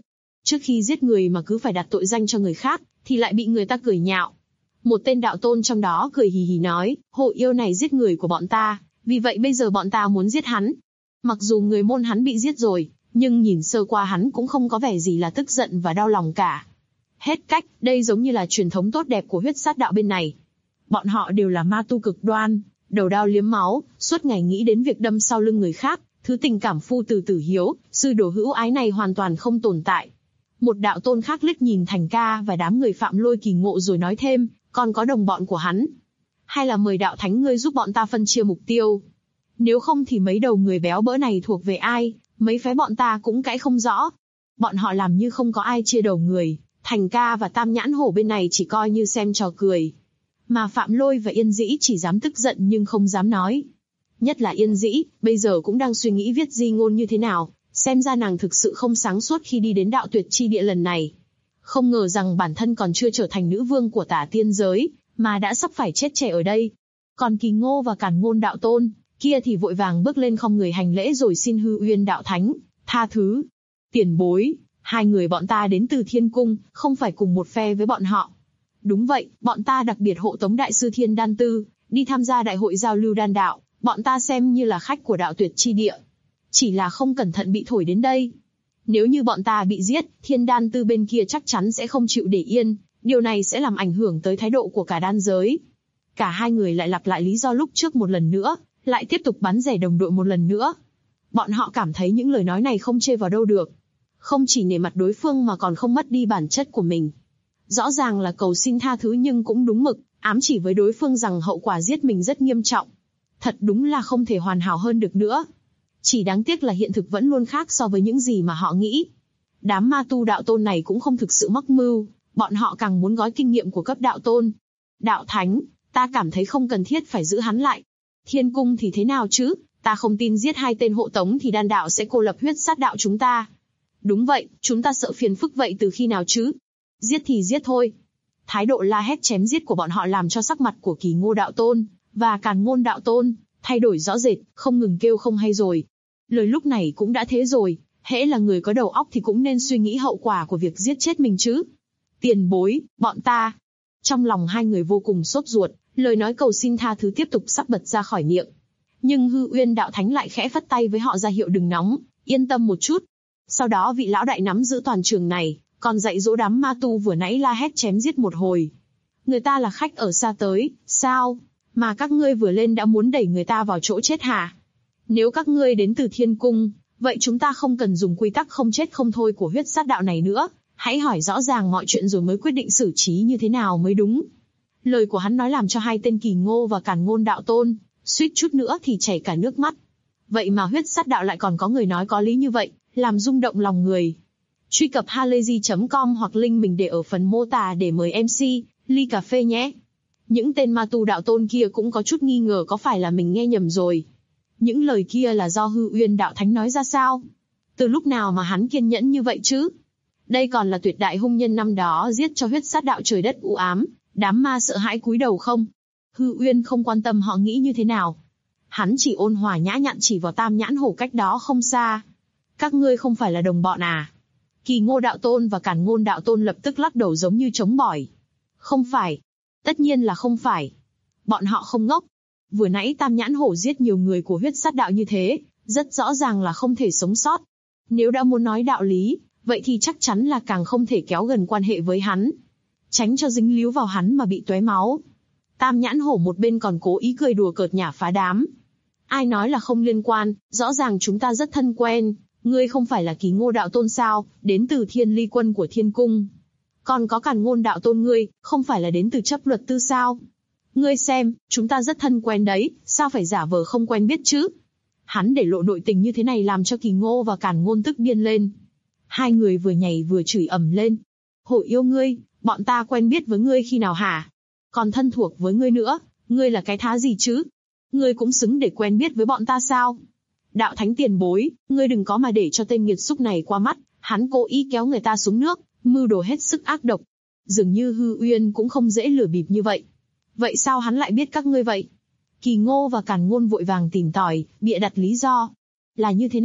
Trước khi giết người mà cứ phải đặt tội danh cho người khác, thì lại bị người ta cười nhạo. Một tên đạo tôn trong đó cười hì hì nói, Hộ Yêu này giết người của bọn ta, vì vậy bây giờ bọn ta muốn giết hắn. Mặc dù người môn hắn bị giết rồi, nhưng nhìn sơ qua hắn cũng không có vẻ gì là tức giận và đau lòng cả. Hết cách, đây giống như là truyền thống tốt đẹp của huyết sát đạo bên này. Bọn họ đều là ma tu cực đoan, đầu đao liếm máu, suốt ngày nghĩ đến việc đâm sau lưng người khác, thứ tình cảm phu từ tử hiếu, sư đồ hữu ái này hoàn toàn không tồn tại. Một đạo tôn khác liếc nhìn Thành Ca và đám người Phạm Lôi Kỳ Ngộ rồi nói thêm, còn có đồng bọn của hắn. Hay là mời đạo thánh ngươi giúp bọn ta phân chia mục tiêu. Nếu không thì mấy đầu người béo bỡ này thuộc về ai, mấy phái bọn ta cũng cãi không rõ. Bọn họ làm như không có ai chia đầu người, Thành Ca và Tam Nhãn Hổ bên này chỉ coi như xem trò cười. Mà Phạm Lôi và Yên Dĩ chỉ dám tức giận nhưng không dám nói. Nhất là Yên Dĩ, bây giờ cũng đang suy nghĩ viết di ngôn như thế nào, xem ra nàng thực sự không sáng suốt khi đi đến đạo tuyệt chi địa lần này. Không ngờ rằng bản thân còn chưa trở thành nữ vương của Tả Tiên giới, mà đã sắp phải chết trẻ ở đây. Còn Kỳ Ngô và Càn Ngôn đạo tôn, kia thì vội vàng bước lên không người hành lễ rồi xin Hư Uyên đạo thánh, tha thứ. Tiền bối, hai người bọn ta đến từ Thiên Cung, không phải cùng một phe với bọn họ. Đúng vậy, bọn ta đặc biệt hộ tống đại sư Thiên Đan Tư, đi tham gia đại hội giao lưu đan đạo, bọn ta xem như là khách của đạo tuyệt chi địa. Chỉ là không cẩn thận bị thổi đến đây. Nếu như bọn ta bị giết, Thiên Đan Tư bên kia chắc chắn sẽ không chịu để yên, điều này sẽ làm ảnh hưởng tới thái độ của cả đan giới. Cả hai người lại lặp lại lý do lúc trước một lần nữa, lại tiếp tục bắn rẻ đồng đội một lần nữa. Bọn họ cảm thấy những lời nói này không chê vào đâu được. Không chỉ nể mặt đối phương mà còn không mất đi bản chất của mình. Rõ ràng là cầu xin tha thứ nhưng cũng đúng mực, ám chỉ với đối phương rằng hậu quả giết mình rất nghiêm trọng. Thật đúng là không thể hoàn hảo hơn được nữa. Chỉ đáng tiếc là hiện thực vẫn luôn khác so với những gì mà họ nghĩ. Đám ma tu đạo tôn này cũng không thực sự mắc mưu, bọn họ càng muốn gói kinh nghiệm của cấp đạo tôn. Đạo thánh, ta cảm thấy không cần thiết phải giữ hắn lại. Thiên Cung thì thế nào chứ, ta không tin giết hai tên hộ tống thì đan đạo sẽ cô lập huyết sát đạo chúng ta. Đúng vậy, chúng ta sợ phiền phức vậy từ khi nào chứ? Giết thì giết thôi. Thái độ la hét chém giết của bọn họ làm cho sắc mặt của Kỳ Ngô đạo tôn và Càn Ngôn đạo tôn thay đổi rõ rệt, không ngừng kêu không hay rồi. Lời lúc này cũng đã thế rồi, hễ là người có đầu óc thì cũng nên suy nghĩ hậu quả của việc giết chết mình chứ. Tiền bối, bọn ta. Trong lòng hai người vô cùng sốt ruột, lời nói cầu xin tha thứ tiếp tục sắp bật ra khỏi miệng. Nhưng Hư Uyên đạo thánh lại khẽ phất tay với họ ra hiệu đừng nóng, yên tâm một chút. Sau đó vị lão đại nắm giữ toàn trường này, còn dạy dỗ đám ma tu vừa nãy la hét chém giết một hồi. Người ta là khách ở xa tới, sao? Mà các ngươi vừa lên đã muốn đẩy người ta vào chỗ chết hả? Nếu các ngươi đến từ Thiên Cung, vậy chúng ta không cần dùng quy tắc không chết không thôi của huyết sát đạo này nữa. Hãy hỏi rõ ràng mọi chuyện rồi mới quyết định xử trí như thế nào mới đúng. Lời của hắn nói làm cho hai tên Kỳ Ngô và Càn Ngôn đạo tôn suýt chút nữa thì chảy cả nước mắt. Vậy mà huyết sát đạo lại còn có người nói có lý như vậy, làm rung động lòng người. Truy cập halayzi.com hoặc link mình để ở phần mô tả để mời MC ly cà phê nhé. Những tên ma tu đạo tôn kia cũng có chút nghi ngờ có phải là mình nghe nhầm rồi. Những lời kia là do Hư Uyên đạo thánh nói ra sao? Từ lúc nào mà hắn kiên nhẫn như vậy chứ? Đây còn là tuyệt đại hung nhân năm đó giết cho huyết sát đạo trời đất u ám, đám ma sợ hãi cúi đầu không? Hư Uyên không quan tâm họ nghĩ như thế nào. Hắn chỉ ôn hòa nhã nhặn chỉ vào Tam Nhãn Hổ cách đó không xa. Các ngươi không phải là đồng bọn à? Kỳ Ngô đạo tôn và Càn Ngôn đạo tôn lập tức lắc đầu giống như chống bỏi. Không phải. Tất nhiên là không phải. Bọn họ không ngốc. Vừa nãy Tam Nhãn Hổ giết nhiều người của huyết sát đạo như thế, rất rõ ràng là không thể sống sót. Nếu đã muốn nói đạo lý, vậy thì chắc chắn là càng không thể kéo gần quan hệ với hắn. Tránh cho dính líu vào hắn mà bị tóe máu. Tam Nhãn Hổ một bên còn cố ý cười đùa cợt nhả phá đám. Ai nói là không liên quan, rõ ràng chúng ta rất thân quen. Ngươi không phải là Kỳ Ngô đạo tôn sao, đến từ Thiên Ly quân của Thiên Cung. Còn có Càn Ngôn đạo tôn ngươi, không phải là đến từ chấp luật tư sao? Ngươi xem, chúng ta rất thân quen đấy, sao phải giả vờ không quen biết chứ? Hắn để lộ nội tình như thế này làm cho Kỳ Ngô và Càn Ngôn tức điên lên. Hai người vừa nhảy vừa chửi ầm lên. Hổ yêu ngươi, bọn ta quen biết với ngươi khi nào hả? Còn thân thuộc với ngươi nữa, ngươi là cái thá gì chứ? Ngươi cũng xứng để quen biết với bọn ta sao? Đạo thánh tiền bối, ngươi đừng có mà để cho tên nghiệt xúc này qua mắt, hắn cố ý kéo người ta xuống nước, mưu đồ hết sức ác độc. Dường như Hư Uyên cũng không dễ lừa bịp như vậy. Vậy sao hắn lại biết các ngươi vậy? Kỳ Ngô và Càn Ngôn vội vàng tìm tòi, bịa đặt lý do. Là như thế này,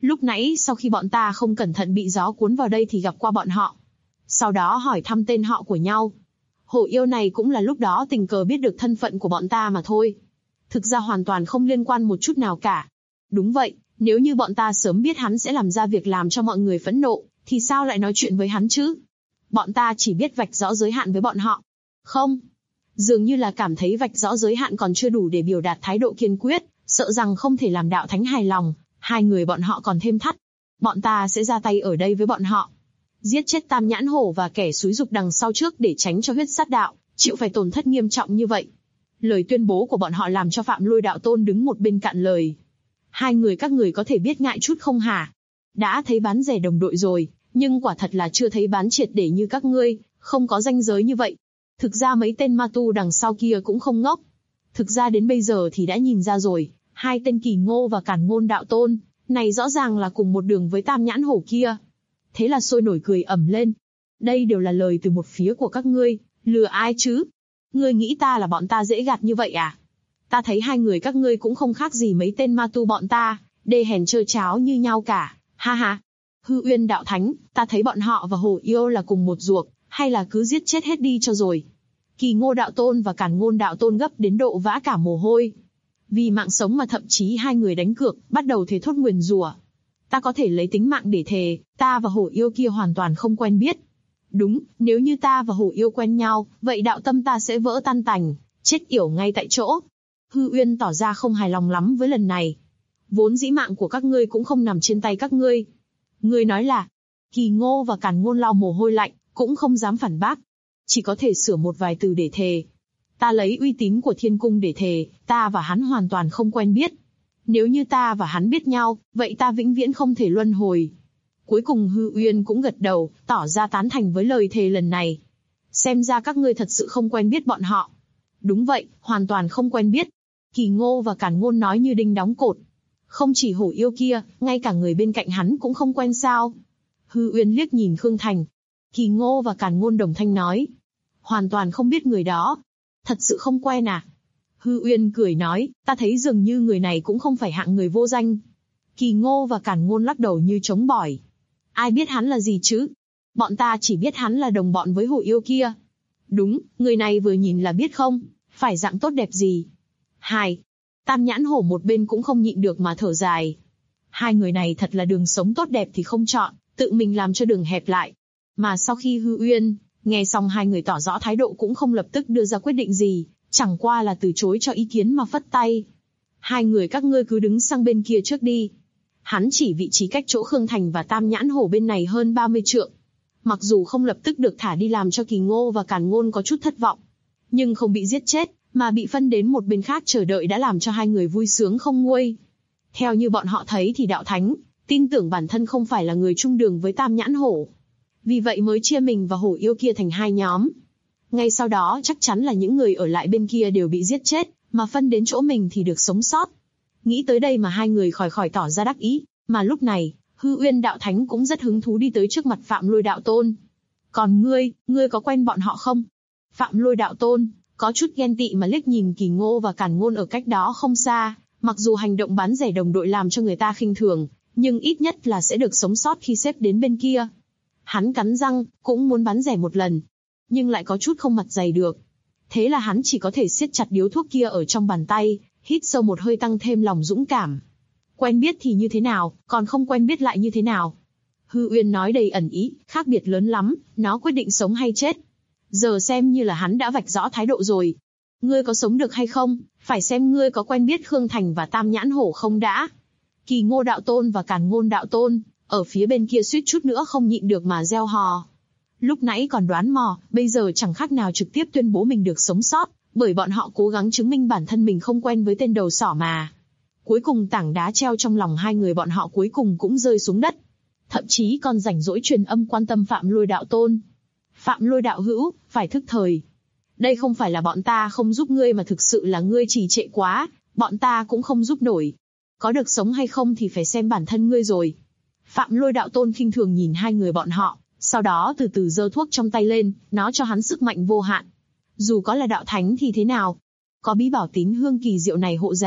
Lúc nãy sau khi bọn ta không cẩn thận bị gió cuốn vào đây thì gặp qua bọn họ. Sau đó hỏi thăm tên họ của nhau. Hổ yêu này cũng là lúc đó tình cờ biết được thân phận của bọn ta mà thôi. Thực ra hoàn toàn không liên quan một chút nào cả. Đúng vậy, nếu như bọn ta sớm biết hắn sẽ làm ra việc làm cho mọi người phẫn nộ, thì sao lại nói chuyện với hắn chứ? Bọn ta chỉ biết vạch rõ giới hạn với bọn họ. Không. Dường như là cảm thấy vạch rõ giới hạn còn chưa đủ để biểu đạt thái độ kiên quyết, sợ rằng không thể làm đạo thánh hài lòng, hai người bọn họ còn thêm thắt. Bọn ta sẽ ra tay ở đây với bọn họ. Giết chết Tam Nhãn Hổ và kẻ xúi giục đằng sau trước để tránh cho huyết sát đạo chịu phải tổn thất nghiêm trọng như vậy. Lời tuyên bố của bọn họ làm cho Phạm Lôi đạo tôn đứng một bên cạn lời. Hai người các người có thể biết ngại chút không hả? Đã thấy bán rẻ đồng đội rồi, nhưng quả thật là chưa thấy bán triệt để như các ngươi, không có ranh giới như vậy. Thực ra mấy tên ma tu đằng sau kia cũng không ngốc. Thực ra đến bây giờ thì đã nhìn ra rồi, hai tên Kỳ Ngô và Càn Ngôn đạo tôn, này rõ ràng là cùng một đường với Tam Nhãn Hổ kia. Thế là sôi nổi cười ầm lên. Đây đều là lời từ một phía của các ngươi, lừa ai chứ? Ngươi nghĩ ta là bọn ta dễ gạt như vậy à? Ta thấy hai người các ngươi cũng không khác gì mấy tên ma tu bọn ta, đê hèn trơ cháo như nhau cả, ha ha. Hư Uyên đạo thánh, ta thấy bọn họ và Hổ yêu là cùng một ruột, hay là cứ giết chết hết đi cho rồi. Kỳ Ngô đạo tôn và Càn Ngôn đạo tôn gấp đến độ vã cả mồ hôi. Vì mạng sống mà thậm chí hai người đánh cược, bắt đầu thề thốt nguyền rủa. Ta có thể lấy tính mạng để thề, ta và Hổ yêu kia hoàn toàn không quen biết. Đúng, nếu như ta và Hổ yêu quen nhau, vậy đạo tâm ta sẽ vỡ tan tành, chết yểu ngay tại chỗ. Hư Uyên tỏ ra không hài lòng lắm với lần này. Vốn dĩ mạng của các ngươi cũng không nằm trên tay các ngươi. Ngươi nói là, Kỳ Ngô và Càn Ngôn lau mồ hôi lạnh, cũng không dám phản bác. Chỉ có thể sửa một vài từ để thề. Ta lấy uy tín của thiên cung để thề, ta và hắn hoàn toàn không quen biết. Nếu như ta và hắn biết nhau, vậy ta vĩnh viễn không thể luân hồi. Cuối cùng Hư Uyên cũng gật đầu, tỏ ra tán thành với lời thề lần này. Xem ra các ngươi thật sự không quen biết bọn họ. Đúng vậy, hoàn toàn không quen biết. Kỳ Ngô và Càn Ngôn nói như đinh đóng cột. Không chỉ Hổ yêu kia, ngay cả người bên cạnh hắn cũng không quen sao? Hư Uyên liếc nhìn Khương Thành. Kỳ Ngô và Càn Ngôn đồng thanh nói. Hoàn toàn không biết người đó. Thật sự không quen à? Hư Uyên cười nói, ta thấy dường như người này cũng không phải hạng người vô danh. Kỳ Ngô và Càn Ngôn lắc đầu như trống bỏi. Ai biết hắn là gì chứ? Bọn ta chỉ biết hắn là đồng bọn với Hổ yêu kia. Đúng, người này vừa nhìn là biết không, phải dạng tốt đẹp gì. Hai, Tam Nhãn Hổ một bên cũng không nhịn được mà thở dài. Hai người này thật là đường sống tốt đẹp thì không chọn, tự mình làm cho đường hẹp lại. Mà sau khi Hư Uyên nghe xong hai người tỏ rõ thái độ cũng không lập tức đưa ra quyết định gì, chẳng qua là từ chối cho ý kiến mà phất tay. Hai người các ngươi cứ đứng sang bên kia trước đi. Hắn chỉ vị trí cách chỗ Khương Thành và Tam Nhãn Hổ bên này hơn 30 trượng. Mặc dù không lập tức được thả đi làm cho Kỳ Ngô và Càn Ngôn có chút thất vọng, nhưng không bị giết chết, mà bị phân đến một bên khác chờ đợi đã làm cho hai người vui sướng không nguôi. Theo như bọn họ thấy thì đạo thánh, tin tưởng bản thân không phải là người chung đường với Tam Nhãn Hổ. Vì vậy mới chia mình và Hổ yêu kia thành hai nhóm. Ngay sau đó chắc chắn là những người ở lại bên kia đều bị giết chết, mà phân đến chỗ mình thì được sống sót. Nghĩ tới đây mà hai người khỏi tỏ ra đắc ý, mà lúc này, Hư Uyên đạo thánh cũng rất hứng thú đi tới trước mặt Phạm Lôi đạo tôn. Còn ngươi có quen bọn họ không? Phạm Lôi đạo tôn có chút ghen tị mà liếc nhìn Kỳ Ngô và Càn Ngôn ở cách đó không xa, mặc dù hành động bán rẻ đồng đội làm cho người ta khinh thường, nhưng ít nhất là sẽ được sống sót khi xếp đến bên kia. Hắn cắn răng, cũng muốn bán rẻ một lần, nhưng lại có chút không mặt dày được. Thế là hắn chỉ có thể siết chặt điếu thuốc kia ở trong bàn tay, hít sâu một hơi tăng thêm lòng dũng cảm. Quen biết thì như thế nào, còn không quen biết lại như thế nào? Hư Uyên nói đầy ẩn ý, khác biệt lớn lắm, nó quyết định sống hay chết. Giờ xem như là hắn đã vạch rõ thái độ rồi. Ngươi có sống được hay không, phải xem ngươi có quen biết Khương Thành và Tam Nhãn Hổ không đã. Kỳ Ngô đạo tôn và Càn Ngôn đạo tôn, ở phía bên kia suýt chút nữa không nhịn được mà reo hò. Lúc nãy còn đoán mò, bây giờ chẳng khác nào trực tiếp tuyên bố mình được sống sót, bởi bọn họ cố gắng chứng minh bản thân mình không quen với tên đầu sỏ mà. Cuối cùng tảng đá treo trong lòng hai người bọn họ cuối cùng cũng rơi xuống đất. Thậm chí còn rảnh rỗi truyền âm quan tâm Phạm Lôi đạo tôn. Phạm Lôi đạo hữu, phải thức thời. Đây không phải là bọn ta không giúp ngươi mà thực sự là ngươi trì trệ quá, bọn ta cũng không giúp nổi. Có được sống hay không thì phải xem bản thân ngươi rồi. Phạm Lôi đạo tôn khinh thường nhìn hai người bọn họ, sau đó từ từ giơ thuốc trong tay lên, nó cho hắn sức mạnh vô hạn. Dù có là đạo thánh thì thế nào? Có bí bảo tín hương kỳ diệu này hộ giá,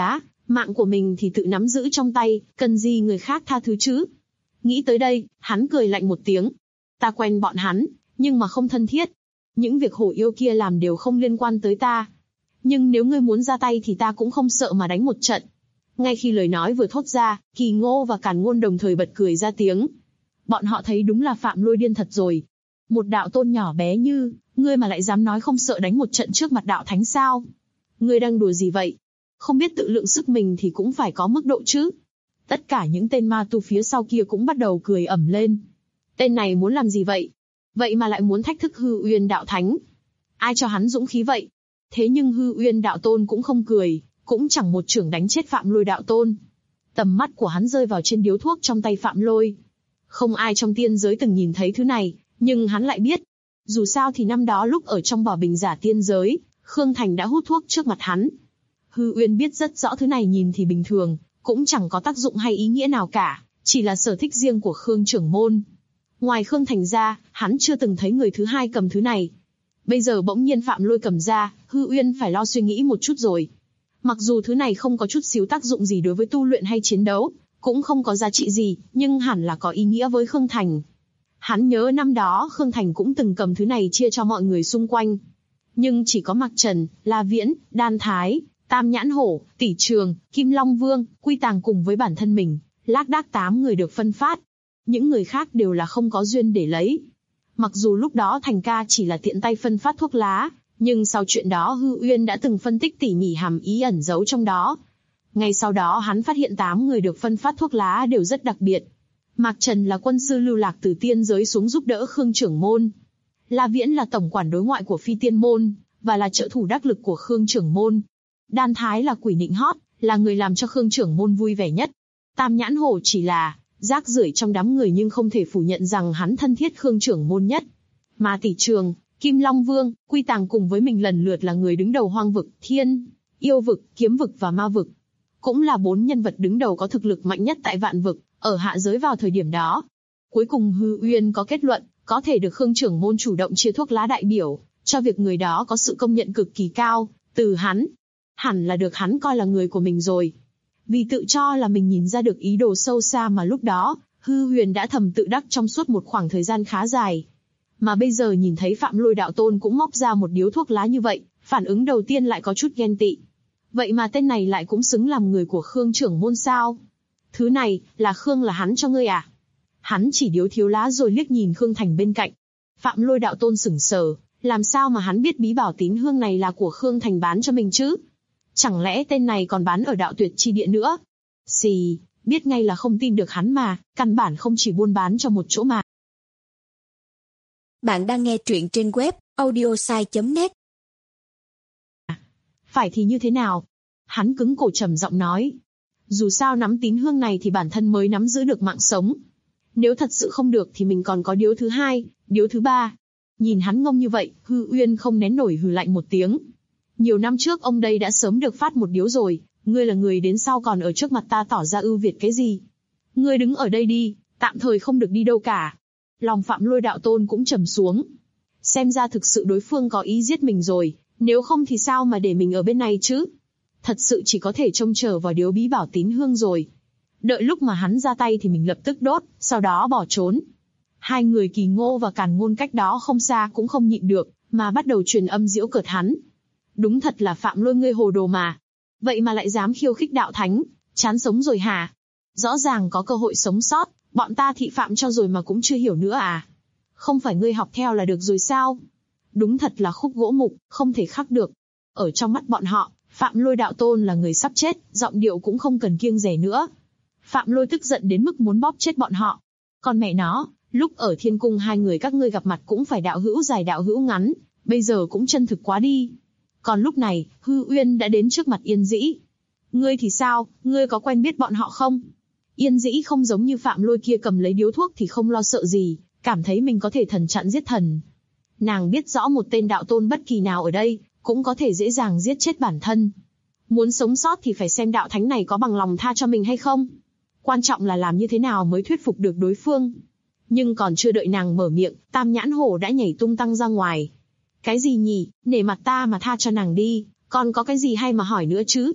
Mạng của mình thì tự nắm giữ trong tay, cần gì người khác tha thứ chứ? Nghĩ tới đây, hắn cười lạnh một tiếng. Ta quen bọn hắn, nhưng mà không thân thiết. Những việc hổ yêu kia làm đều không liên quan tới ta. Nhưng nếu ngươi muốn ra tay thì ta cũng không sợ mà đánh một trận. Ngay khi lời nói vừa thốt ra, Kỳ Ngô và Càn Ngôn đồng thời bật cười ra tiếng. Bọn họ thấy đúng là Phạm Lôi điên thật rồi. Một đạo tôn nhỏ bé như ngươi mà lại dám nói không sợ đánh một trận trước mặt đạo thánh sao? Ngươi đang đùa gì vậy? Không biết tự lượng sức mình thì cũng phải có mức độ chứ. Tất cả những tên ma tu phía sau kia cũng bắt đầu cười ẩm lên. Tên này muốn làm gì vậy? Vậy mà lại muốn thách thức Hư Uyên đạo thánh. Ai cho hắn dũng khí vậy? Thế nhưng Hư Uyên đạo tôn cũng không cười, cũng chẳng một chưởng đánh chết Phạm Lôi đạo tôn. Tầm mắt của hắn rơi vào trên điếu thuốc trong tay Phạm Lôi. Không ai trong tiên giới từng nhìn thấy thứ này, nhưng hắn lại biết. Dù sao thì năm đó lúc ở trong bảo bình giả tiên giới, Khương Thành đã hút thuốc trước mặt hắn. Hư Uyên biết rất rõ thứ này nhìn thì bình thường, cũng chẳng có tác dụng hay ý nghĩa nào cả, chỉ là sở thích riêng của Khương trưởng môn. Ngoài Khương Thành ra, hắn chưa từng thấy người thứ hai cầm thứ này. Bây giờ bỗng nhiên Phạm Lôi cầm ra, Hư Uyên phải lo suy nghĩ một chút rồi. Mặc dù thứ này không có chút xíu tác dụng gì đối với tu luyện hay chiến đấu, cũng không có giá trị gì, nhưng hẳn là có ý nghĩa với Khương Thành. Hắn nhớ năm đó Khương Thành cũng từng cầm thứ này chia cho mọi người xung quanh. Nhưng chỉ có Mạc Trần, La Viễn, Đan Thái, Tam Nhãn Hổ, Tỷ Trường, Kim Long Vương, Quy Tàng cùng với bản thân mình, lác đác 8 người được phân phát. Những người khác đều là không có duyên để lấy. Mặc dù lúc đó Thành ca chỉ là tiện tay phân phát thuốc lá, nhưng sau chuyện đó Hư Uyên đã từng phân tích tỉ mỉ hàm ý ẩn giấu trong đó. Ngay sau đó hắn phát hiện 8 người được phân phát thuốc lá đều rất đặc biệt. Mạc Trần là quân sư lưu lạc từ tiên giới xuống giúp đỡ Khương trưởng môn. La Viễn là tổng quản đối ngoại của Phi Tiên môn, và là trợ thủ đắc lực của Khương trưởng môn. Đan Thái là quỷ nịnh hót, là người làm cho Khương trưởng môn vui vẻ nhất. Tam Nhãn Hổ chỉ là rác rưởi trong đám người nhưng không thể phủ nhận rằng hắn thân thiết Khương trưởng môn nhất. Mà Tỷ Trường, Kim Long Vương, Quy Tàng cùng với mình lần lượt là người đứng đầu hoang vực, thiên, yêu vực, kiếm vực và ma vực. Cũng là 4 nhân vật đứng đầu có thực lực mạnh nhất tại vạn vực, ở hạ giới vào thời điểm đó. Cuối cùng Hư Uyên có kết luận, có thể được Khương trưởng môn chủ động chia thuốc lá đại biểu, cho việc người đó có sự công nhận cực kỳ cao, từ hắn. Hẳn là được hắn coi là người của mình rồi. Vì tự cho là mình nhìn ra được ý đồ sâu xa mà lúc đó, Hư Huyền đã thầm tự đắc trong suốt một khoảng thời gian khá dài. Mà bây giờ nhìn thấy Phạm Lôi đạo tôn cũng móc ra một điếu thuốc lá như vậy, phản ứng đầu tiên lại có chút ghen tị. Vậy mà tên này lại cũng xứng làm người của Khương trưởng môn sao? Thứ này, là Khương là hắn cho ngươi à? Hắn chỉ điếu thiếu lá rồi liếc nhìn Khương Thành bên cạnh. Phạm Lôi đạo tôn sững sờ, làm sao mà hắn biết bí bảo tín hương này là của Khương Thành bán cho mình chứ? Chẳng lẽ tên này còn bán ở đạo tuyệt chi địa nữa? Xì, biết ngay là không tin được hắn mà, căn bản không chỉ buôn bán cho một chỗ mà. Bạn đang nghe truyện trên web audiosai.net. Phải thì như thế nào? Hắn cứng cổ trầm giọng nói. Dù sao nắm tín hương này thì bản thân mới nắm giữ được mạng sống. Nếu thật sự không được thì mình còn có điếu thứ hai, điếu thứ ba. Nhìn hắn ngông như vậy, Hư Uyên không nén nổi hừ lạnh một tiếng. Nhiều năm trước ông đây đã sớm được phát một điếu rồi, ngươi là người đến sau còn ở trước mặt ta tỏ ra ưu việt cái gì? Ngươi đứng ở đây đi, tạm thời không được đi đâu cả. Lòng Phạm Lôi đạo tôn cũng trầm xuống. Xem ra thực sự đối phương có ý giết mình rồi, nếu không thì sao mà để mình ở bên này chứ? Thật sự chỉ có thể trông chờ vào điếu bí bảo tín hương rồi. Đợi lúc mà hắn ra tay thì mình lập tức đốt, sau đó bỏ trốn. Hai người Kỳ Ngô và Càn Ngôn cách đó không xa cũng không nhịn được, mà bắt đầu truyền âm giễu cợt hắn. Đúng thật là Phạm Lôi ngươi hồ đồ mà. Vậy mà lại dám khiêu khích đạo thánh, chán sống rồi hả? Rõ ràng có cơ hội sống sót, bọn ta thị phạm cho rồi mà cũng chưa hiểu nữa à? Không phải ngươi học theo là được rồi sao? Đúng thật là khúc gỗ mục, không thể khắc được. Ở trong mắt bọn họ, Phạm Lôi đạo tôn là người sắp chết, giọng điệu cũng không cần kiêng dè nữa. Phạm Lôi tức giận đến mức muốn bóp chết bọn họ. Còn mẹ nó, lúc ở thiên cung hai người các ngươi gặp mặt cũng phải đạo hữu dài đạo hữu ngắn, bây giờ cũng chân thực quá đi. Còn lúc này, Hư Uyên đã đến trước mặt Yên Dĩ. Ngươi thì sao, ngươi có quen biết bọn họ không? Yên Dĩ không giống như Phạm Lôi kia cầm lấy điếu thuốc thì không lo sợ gì, cảm thấy mình có thể thần chặn giết thần. Nàng biết rõ một tên đạo tôn bất kỳ nào ở đây, cũng có thể dễ dàng giết chết bản thân. Muốn sống sót thì phải xem đạo thánh này có bằng lòng tha cho mình hay không. Quan trọng là làm như thế nào mới thuyết phục được đối phương. Nhưng còn chưa đợi nàng mở miệng, Tam Nhãn Hổ đã nhảy tung tăng ra ngoài. Cái gì nhỉ, nể mặt ta mà tha cho nàng đi, còn có cái gì hay mà hỏi nữa chứ?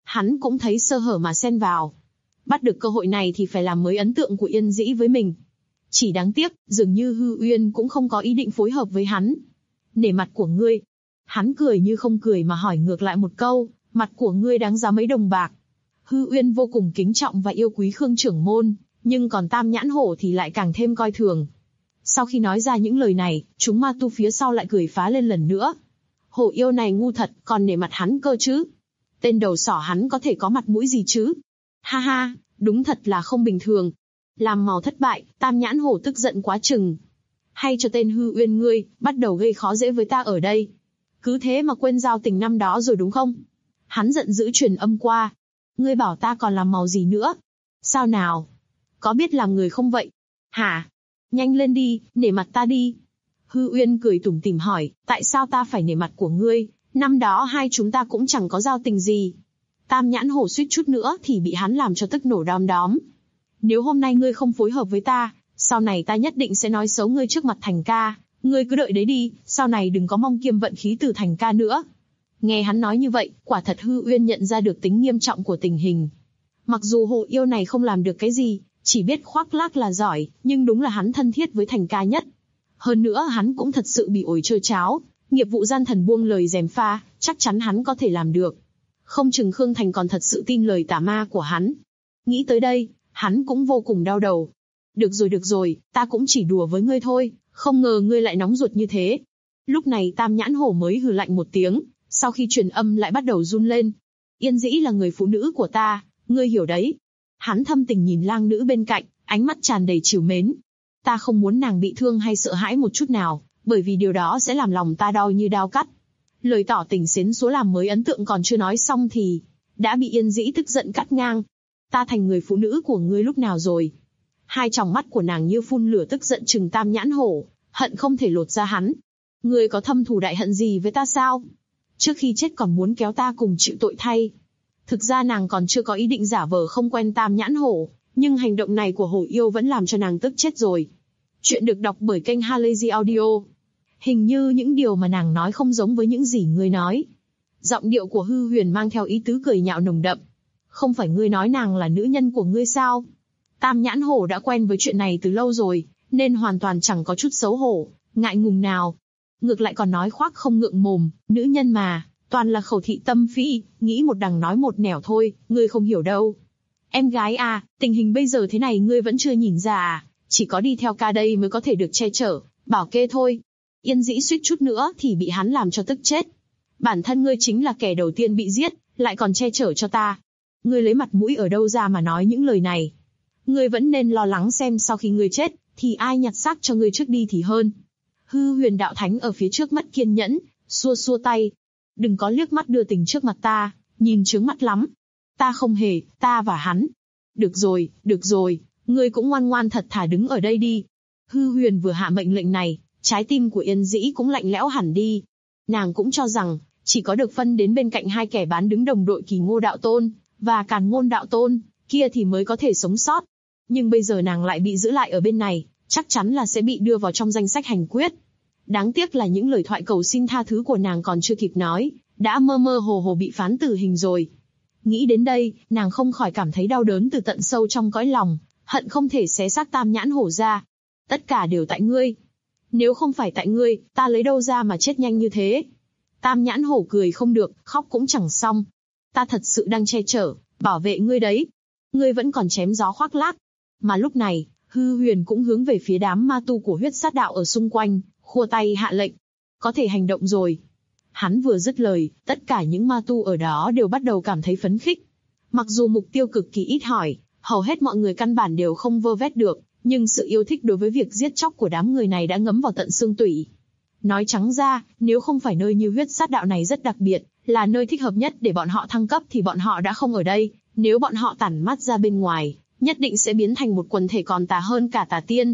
Hắn cũng thấy sơ hở mà xen vào. Bắt được cơ hội này thì phải làm mới ấn tượng của Yên Dĩ với mình. Chỉ đáng tiếc, dường như Hư Uyên cũng không có ý định phối hợp với hắn. Nể mặt của ngươi. Hắn cười như không cười mà hỏi ngược lại một câu, mặt của ngươi đáng giá mấy đồng bạc. Hư Uyên vô cùng kính trọng và yêu quý Khương trưởng môn, nhưng còn Tam Nhãn Hổ thì lại càng thêm coi thường. Sau khi nói ra những lời này, chúng ma tu phía sau lại cười phá lên lần nữa. Hổ yêu này ngu thật, còn nể mặt hắn cơ chứ. Tên đầu sỏ hắn có thể có mặt mũi gì chứ? Ha ha, đúng thật là không bình thường. Làm màu thất bại, Tam Nhãn Hổ tức giận quá chừng. Hay cho tên Hư Uyên ngươi, bắt đầu gây khó dễ với ta ở đây. Cứ thế mà quên giao tình năm đó rồi đúng không? Hắn giận dữ truyền âm qua. Ngươi bảo ta còn làm màu gì nữa? Sao nào? Có biết làm người không vậy? Hả? Nhanh lên đi, nể mặt ta đi. Hư Uyên cười tủm tỉm hỏi, tại sao ta phải nể mặt của ngươi? Năm đó hai chúng ta cũng chẳng có giao tình gì. Tam Nhãn Hổ suýt chút nữa thì bị hắn làm cho tức nổ đom đóm. Nếu hôm nay ngươi không phối hợp với ta, sau này ta nhất định sẽ nói xấu ngươi trước mặt Thành ca. Ngươi cứ đợi đấy đi, sau này đừng có mong kiêm vận khí từ Thành ca nữa. Nghe hắn nói như vậy, quả thật Hư Uyên nhận ra được tính nghiêm trọng của tình hình. Mặc dù hồ yêu này không làm được cái gì, chỉ biết khoác lác là giỏi, nhưng đúng là hắn thân thiết với Thành ca nhất. Hơn nữa hắn cũng thật sự bị ổi trơ cháo, nghiệp vụ gian thần buông lời gièm pha, chắc chắn hắn có thể làm được. Không chừng Khương Thành còn thật sự tin lời tà ma của hắn. Nghĩ tới đây, hắn cũng vô cùng đau đầu. Được rồi, ta cũng chỉ đùa với ngươi thôi, không ngờ ngươi lại nóng ruột như thế. Lúc này Tam Nhãn Hổ mới hừ lạnh một tiếng, sau khi truyền âm lại bắt đầu run lên. Yên Dĩ là người phụ nữ của ta, ngươi hiểu đấy. Hắn thâm tình nhìn lang nữ bên cạnh, ánh mắt tràn đầy trìu mến. Ta không muốn nàng bị thương hay sợ hãi một chút nào, bởi vì điều đó sẽ làm lòng ta đau như đao cắt. Lời tỏ tình xến xúa làm mới ấn tượng còn chưa nói xong thì đã bị Yên Dĩ tức giận cắt ngang. Ta thành người phụ nữ của ngươi lúc nào rồi? Hai tròng mắt của nàng như phun lửa tức giận trừng Tam Nhãn Hổ, hận không thể lột ra hắn. Ngươi có thâm thù đại hận gì với ta sao? Trước khi chết còn muốn kéo ta cùng chịu tội thay. Thực ra nàng còn chưa có ý định giả vờ không quen Tam Nhãn Hổ, nhưng hành động này của hổ yêu vẫn làm cho nàng tức chết rồi. Chuyện được đọc bởi kênh Halazy Audio. Hình như những điều mà nàng nói không giống với những gì ngươi nói. Giọng điệu của Hư Huyền mang theo ý tứ cười nhạo nồng đậm. Không phải ngươi nói nàng là nữ nhân của ngươi sao? Tam Nhãn Hổ đã quen với chuyện này từ lâu rồi, nên hoàn toàn chẳng có chút xấu hổ, ngại ngùng nào. Ngược lại còn nói khoác không ngượng mồm, nữ nhân mà, toàn là khẩu thị tâm phi, nghĩ một đằng nói một nẻo thôi, ngươi không hiểu đâu. Em gái à, tình hình bây giờ thế này ngươi vẫn chưa nhìn ra à, chỉ có đi theo ca đây mới có thể được che chở, bảo kê thôi. Yên Dĩ suýt chút nữa thì bị hắn làm cho tức chết. Bản thân ngươi chính là kẻ đầu tiên bị giết, lại còn che chở cho ta. Ngươi lấy mặt mũi ở đâu ra mà nói những lời này? Ngươi vẫn nên lo lắng xem sau khi ngươi chết, thì ai nhặt xác cho ngươi trước đi thì hơn. Hư Huyền đạo thánh ở phía trước mất kiên nhẫn, xua xua tay. Đừng có liếc mắt đưa tình trước mặt ta, nhìn chướng mắt lắm. Ta không hề, ta và hắn. Được rồi, ngươi cũng ngoan ngoan thật thà đứng ở đây đi. Hư Huyền vừa hạ mệnh lệnh này, trái tim của Yên Dĩ cũng lạnh lẽo hẳn đi. Nàng cũng cho rằng, chỉ có được phân đến bên cạnh hai kẻ bán đứng đồng đội Kỳ Ngô đạo tôn, và Càn Ngôn đạo tôn, kia thì mới có thể sống sót. Nhưng bây giờ nàng lại bị giữ lại ở bên này, chắc chắn là sẽ bị đưa vào trong danh sách hành quyết. Đáng tiếc là những lời thoại cầu xin tha thứ của nàng còn chưa kịp nói, đã mơ mơ hồ hồ bị phán tử hình rồi. Nghĩ đến đây, nàng không khỏi cảm thấy đau đớn từ tận sâu trong cõi lòng, hận không thể xé xác Tam Nhãn Hổ ra. Tất cả đều tại ngươi. Nếu không phải tại ngươi, ta lấy đâu ra mà chết nhanh như thế? Tam Nhãn Hổ cười không được, khóc cũng chẳng xong. Ta thật sự đang che chở, bảo vệ ngươi đấy. Ngươi vẫn còn chém gió khoác lác. Mà lúc này, Hư Huyền cũng hướng về phía đám ma tu của huyết sát đạo ở xung quanh, khua tay hạ lệnh. Có thể hành động rồi. Hắn vừa dứt lời, tất cả những ma tu ở đó đều bắt đầu cảm thấy phấn khích. Mặc dù mục tiêu cực kỳ ít hỏi, hầu hết mọi người căn bản đều không vơ vét được, nhưng sự yêu thích đối với việc giết chóc của đám người này đã ngấm vào tận xương tủy. Nói trắng ra, nếu không phải nơi như huyết sát đạo này rất đặc biệt, là nơi thích hợp nhất để bọn họ thăng cấp thì bọn họ đã không ở đây. Nếu bọn họ tản mắt ra bên ngoài, nhất định sẽ biến thành một quần thể còn tà hơn cả tà tiên.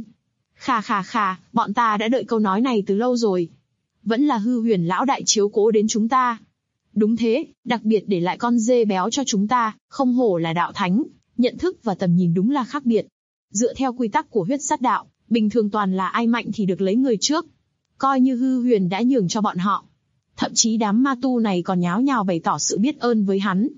Khà, bọn ta đã đợi câu nói này từ lâu rồi. Vẫn là Hư Huyền lão đại chiếu cố đến chúng ta. Đúng thế, đặc biệt để lại con dê béo cho chúng ta, không hổ là đạo thánh, nhận thức và tầm nhìn đúng là khác biệt. Dựa theo quy tắc của huyết sát đạo, bình thường toàn là ai mạnh thì được lấy người trước. Coi như Hư Huyền đã nhường cho bọn họ. Thậm chí đám ma tu này còn nháo nhào bày tỏ sự biết ơn với hắn.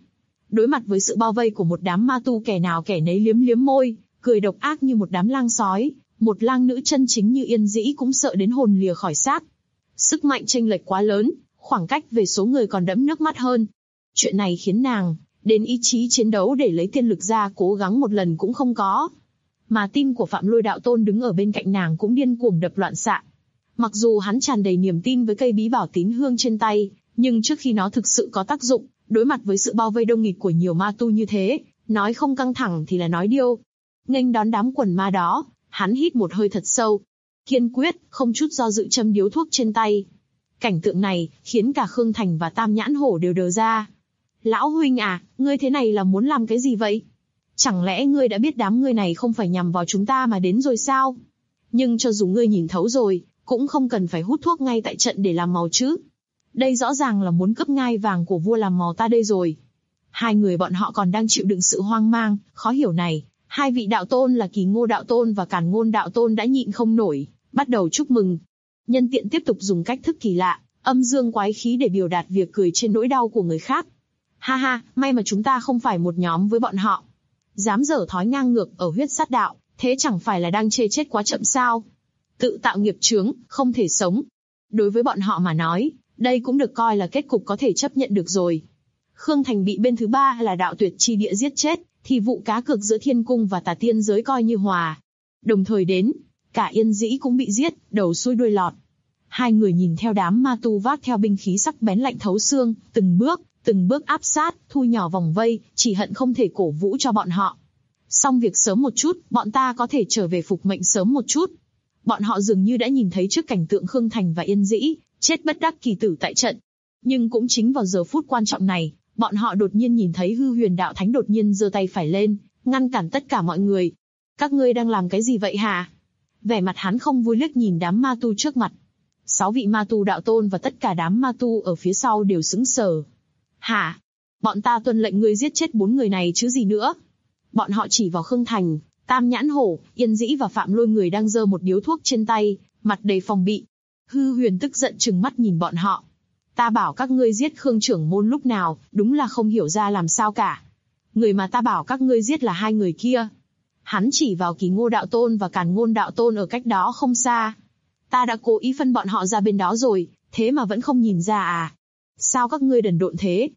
Đối mặt với sự bao vây của một đám ma tu, kẻ nào kẻ nấy liếm liếm môi, cười độc ác như một đám lang sói. Một lang nữ chân chính như Yên Dĩ cũng sợ đến hồn lìa khỏi xác. Sức mạnh chênh lệch quá lớn, khoảng cách về số người còn đẫm nước mắt hơn. Chuyện này khiến nàng đến ý chí chiến đấu để lấy tiên lực ra cố gắng một lần cũng không có. Mà tim của Phạm Lôi đạo tôn đứng ở bên cạnh nàng cũng điên cuồng đập loạn xạ. Mặc dù hắn tràn đầy niềm tin với cây bí bảo tín hương trên tay, nhưng trước khi nó thực sự có tác dụng, đối mặt với sự bao vây đông nghịt của nhiều ma tu như thế, nói không căng thẳng thì là nói điêu. Nghênh đón đám quần ma đó, hắn hít một hơi thật sâu, kiên quyết, không chút do dự châm điếu thuốc trên tay. Cảnh tượng này khiến cả Khương Thành và Tam Nhãn Hổ đều đờ ra. Lão huynh à, ngươi thế này là muốn làm cái gì vậy? Chẳng lẽ ngươi đã biết đám ngươi này không phải nhằm vào chúng ta mà đến rồi sao? Nhưng cho dù ngươi nhìn thấu rồi, cũng không cần phải hút thuốc ngay tại trận để làm màu chứ. Đây rõ ràng là muốn cướp ngai vàng của vua làm màu ta đây rồi. Hai người bọn họ còn đang chịu đựng sự hoang mang, khó hiểu này. Hai vị đạo tôn là Kỳ Ngô đạo tôn và Càn Ngôn đạo tôn đã nhịn không nổi, bắt đầu chúc mừng. Nhân tiện tiếp tục dùng cách thức kỳ lạ, âm dương quái khí để biểu đạt việc cười trên nỗi đau của người khác. Ha ha, may mà chúng ta không phải một nhóm với bọn họ. Dám dở thói ngang ngược ở huyết sát đạo, thế chẳng phải là đang chê chết quá chậm sao? Tự tạo nghiệp chướng, không thể sống. Đối với bọn họ mà nói, đây cũng được coi là kết cục có thể chấp nhận được rồi. Khương Thành bị bên thứ ba là đạo tuyệt chi địa giết chết, thì vụ cá cược giữa thiên cung và tà tiên giới coi như hòa. Đồng thời đến, cả Yên Dĩ cũng bị giết, đầu xuôi đuôi lọt. Hai người nhìn theo đám ma tu vác theo binh khí sắc bén lạnh thấu xương, từng bước áp sát, thu nhỏ vòng vây, chỉ hận không thể cổ vũ cho bọn họ. Xong việc sớm một chút, bọn ta có thể trở về phục mệnh sớm một chút. Bọn họ dường như đã nhìn thấy trước cảnh tượng Khương Thành và Yên Dĩ chết bất đắc kỳ tử tại trận. Nhưng cũng chính vào giờ phút quan trọng này, bọn họ đột nhiên nhìn thấy Hư Huyền đạo thánh đột nhiên giơ tay phải lên, ngăn cản tất cả mọi người. Các ngươi đang làm cái gì vậy hả? Vẻ mặt hắn không vui liếc nhìn đám ma tu trước mặt. 6 vị ma tu đạo tôn và tất cả đám ma tu ở phía sau đều sững sờ. Hả? Bọn ta tuân lệnh ngươi giết chết 4 người này chứ gì nữa? Bọn họ chỉ vào Khương Thành, Tam Nhãn Hổ, Yên Dĩ và Phạm Lôi, người đang giơ một điếu thuốc trên tay, mặt đầy phòng bị. Hư Huyền tức giận trừng mắt nhìn bọn họ. Ta bảo các ngươi giết Khương trưởng môn lúc nào, đúng là không hiểu ra làm sao cả. Người mà ta bảo các ngươi giết là 2 người kia. Hắn chỉ vào Kỳ Ngô đạo tôn và Càn Ngôn đạo tôn ở cách đó không xa. Ta đã cố ý phân bọn họ ra bên đó rồi, thế mà vẫn không nhìn ra à? Sao các ngươi đần độn thế?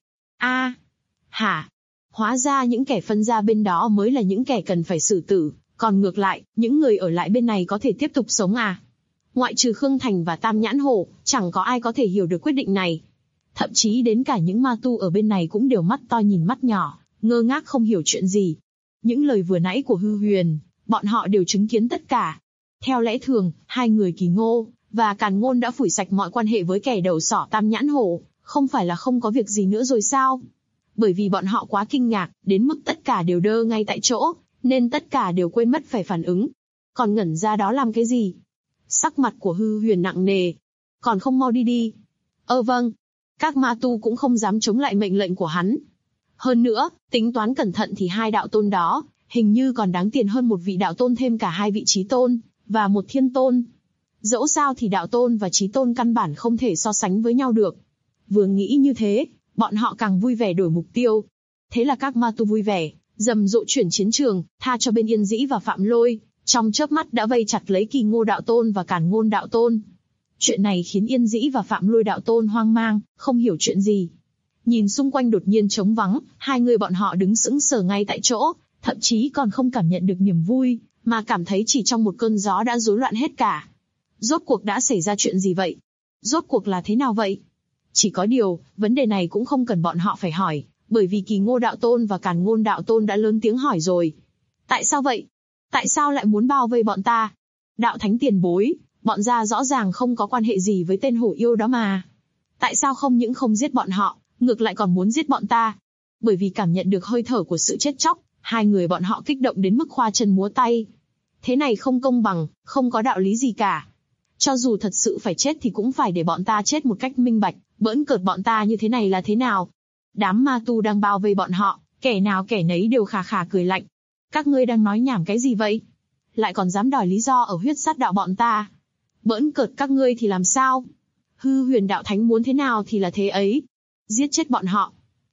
Hả? Hóa ra những kẻ phân ra bên đó mới là những kẻ cần phải xử tử, còn ngược lại, những người ở lại bên này có thể tiếp tục sống à? Ngoại trừ Khương Thành và Tam Nhãn Hổ, chẳng có ai có thể hiểu được quyết định này. Thậm chí đến cả những ma tu ở bên này cũng đều mắt to nhìn mắt nhỏ, ngơ ngác không hiểu chuyện gì. Những lời vừa nãy của Hư Huyền, bọn họ đều chứng kiến tất cả. Theo lẽ thường, 2 người Kỳ Ngô và Càn Ngôn đã phủi sạch mọi quan hệ với kẻ đầu sỏ Tam Nhãn Hổ, không phải là không có việc gì nữa rồi sao? Bởi vì bọn họ quá kinh ngạc, đến mức tất cả đều đơ ngay tại chỗ, nên tất cả đều quên mất phải phản ứng. Còn ngẩn ra đó làm cái gì? Sắc mặt của Hư Huyền nặng nề. Còn không mau đi. Vâng. Các ma tu cũng không dám chống lại mệnh lệnh của hắn. Hơn nữa, tính toán cẩn thận thì 2 đạo tôn đó, hình như còn đáng tiền hơn một vị đạo tôn thêm cả 2 vị chí tôn, và một thiên tôn. Dẫu sao thì đạo tôn và chí tôn căn bản không thể so sánh với nhau được. Vừa nghĩ như thế, bọn họ càng vui vẻ đổi mục tiêu. Thế là các ma tu vui vẻ, rầm rộ chuyển chiến trường, tha cho bên Yên Dĩ và Phạm Lôi, trong chớp mắt đã vây chặt lấy Kỳ Ngô đạo tôn và Càn Ngôn đạo tôn. Chuyện này khiến Yên Dĩ và Phạm Lôi đạo tôn hoang mang, không hiểu chuyện gì. Nhìn xung quanh đột nhiên trống vắng, 2 người bọn họ đứng sững sờ ngay tại chỗ, thậm chí còn không cảm nhận được niềm vui, mà cảm thấy chỉ trong một cơn gió đã rối loạn hết cả. Rốt cuộc đã xảy ra chuyện gì vậy? Rốt cuộc là thế nào vậy? Chỉ có điều, vấn đề này cũng không cần bọn họ phải hỏi, bởi vì Kỳ Ngô đạo tôn và Càn Ngôn đạo tôn đã lớn tiếng hỏi rồi. Tại sao vậy? Tại sao lại muốn bao vây bọn ta? Đạo thánh tiền bối, bọn gia rõ ràng không có quan hệ gì với tên hổ yêu đó mà. Tại sao không những không giết bọn họ, ngược lại còn muốn giết bọn ta? Bởi vì cảm nhận được hơi thở của sự chết chóc, 2 người bọn họ kích động đến mức khoa chân múa tay. Thế này không công bằng, không có đạo lý gì cả. Cho dù thật sự phải chết thì cũng phải để bọn ta chết một cách minh bạch, bỡn cợt bọn ta như thế này là thế nào? Đám ma tu đang bao vây bọn họ, kẻ nào kẻ nấy đều khà khà cười lạnh. Các ngươi đang nói nhảm cái gì vậy? Lại còn dám đòi lý do ở huyết sát đạo bọn ta? Bỡn cợt các ngươi thì làm sao? Hư Huyền đạo thánh muốn thế nào thì là thế ấy. Giết chết bọn họ.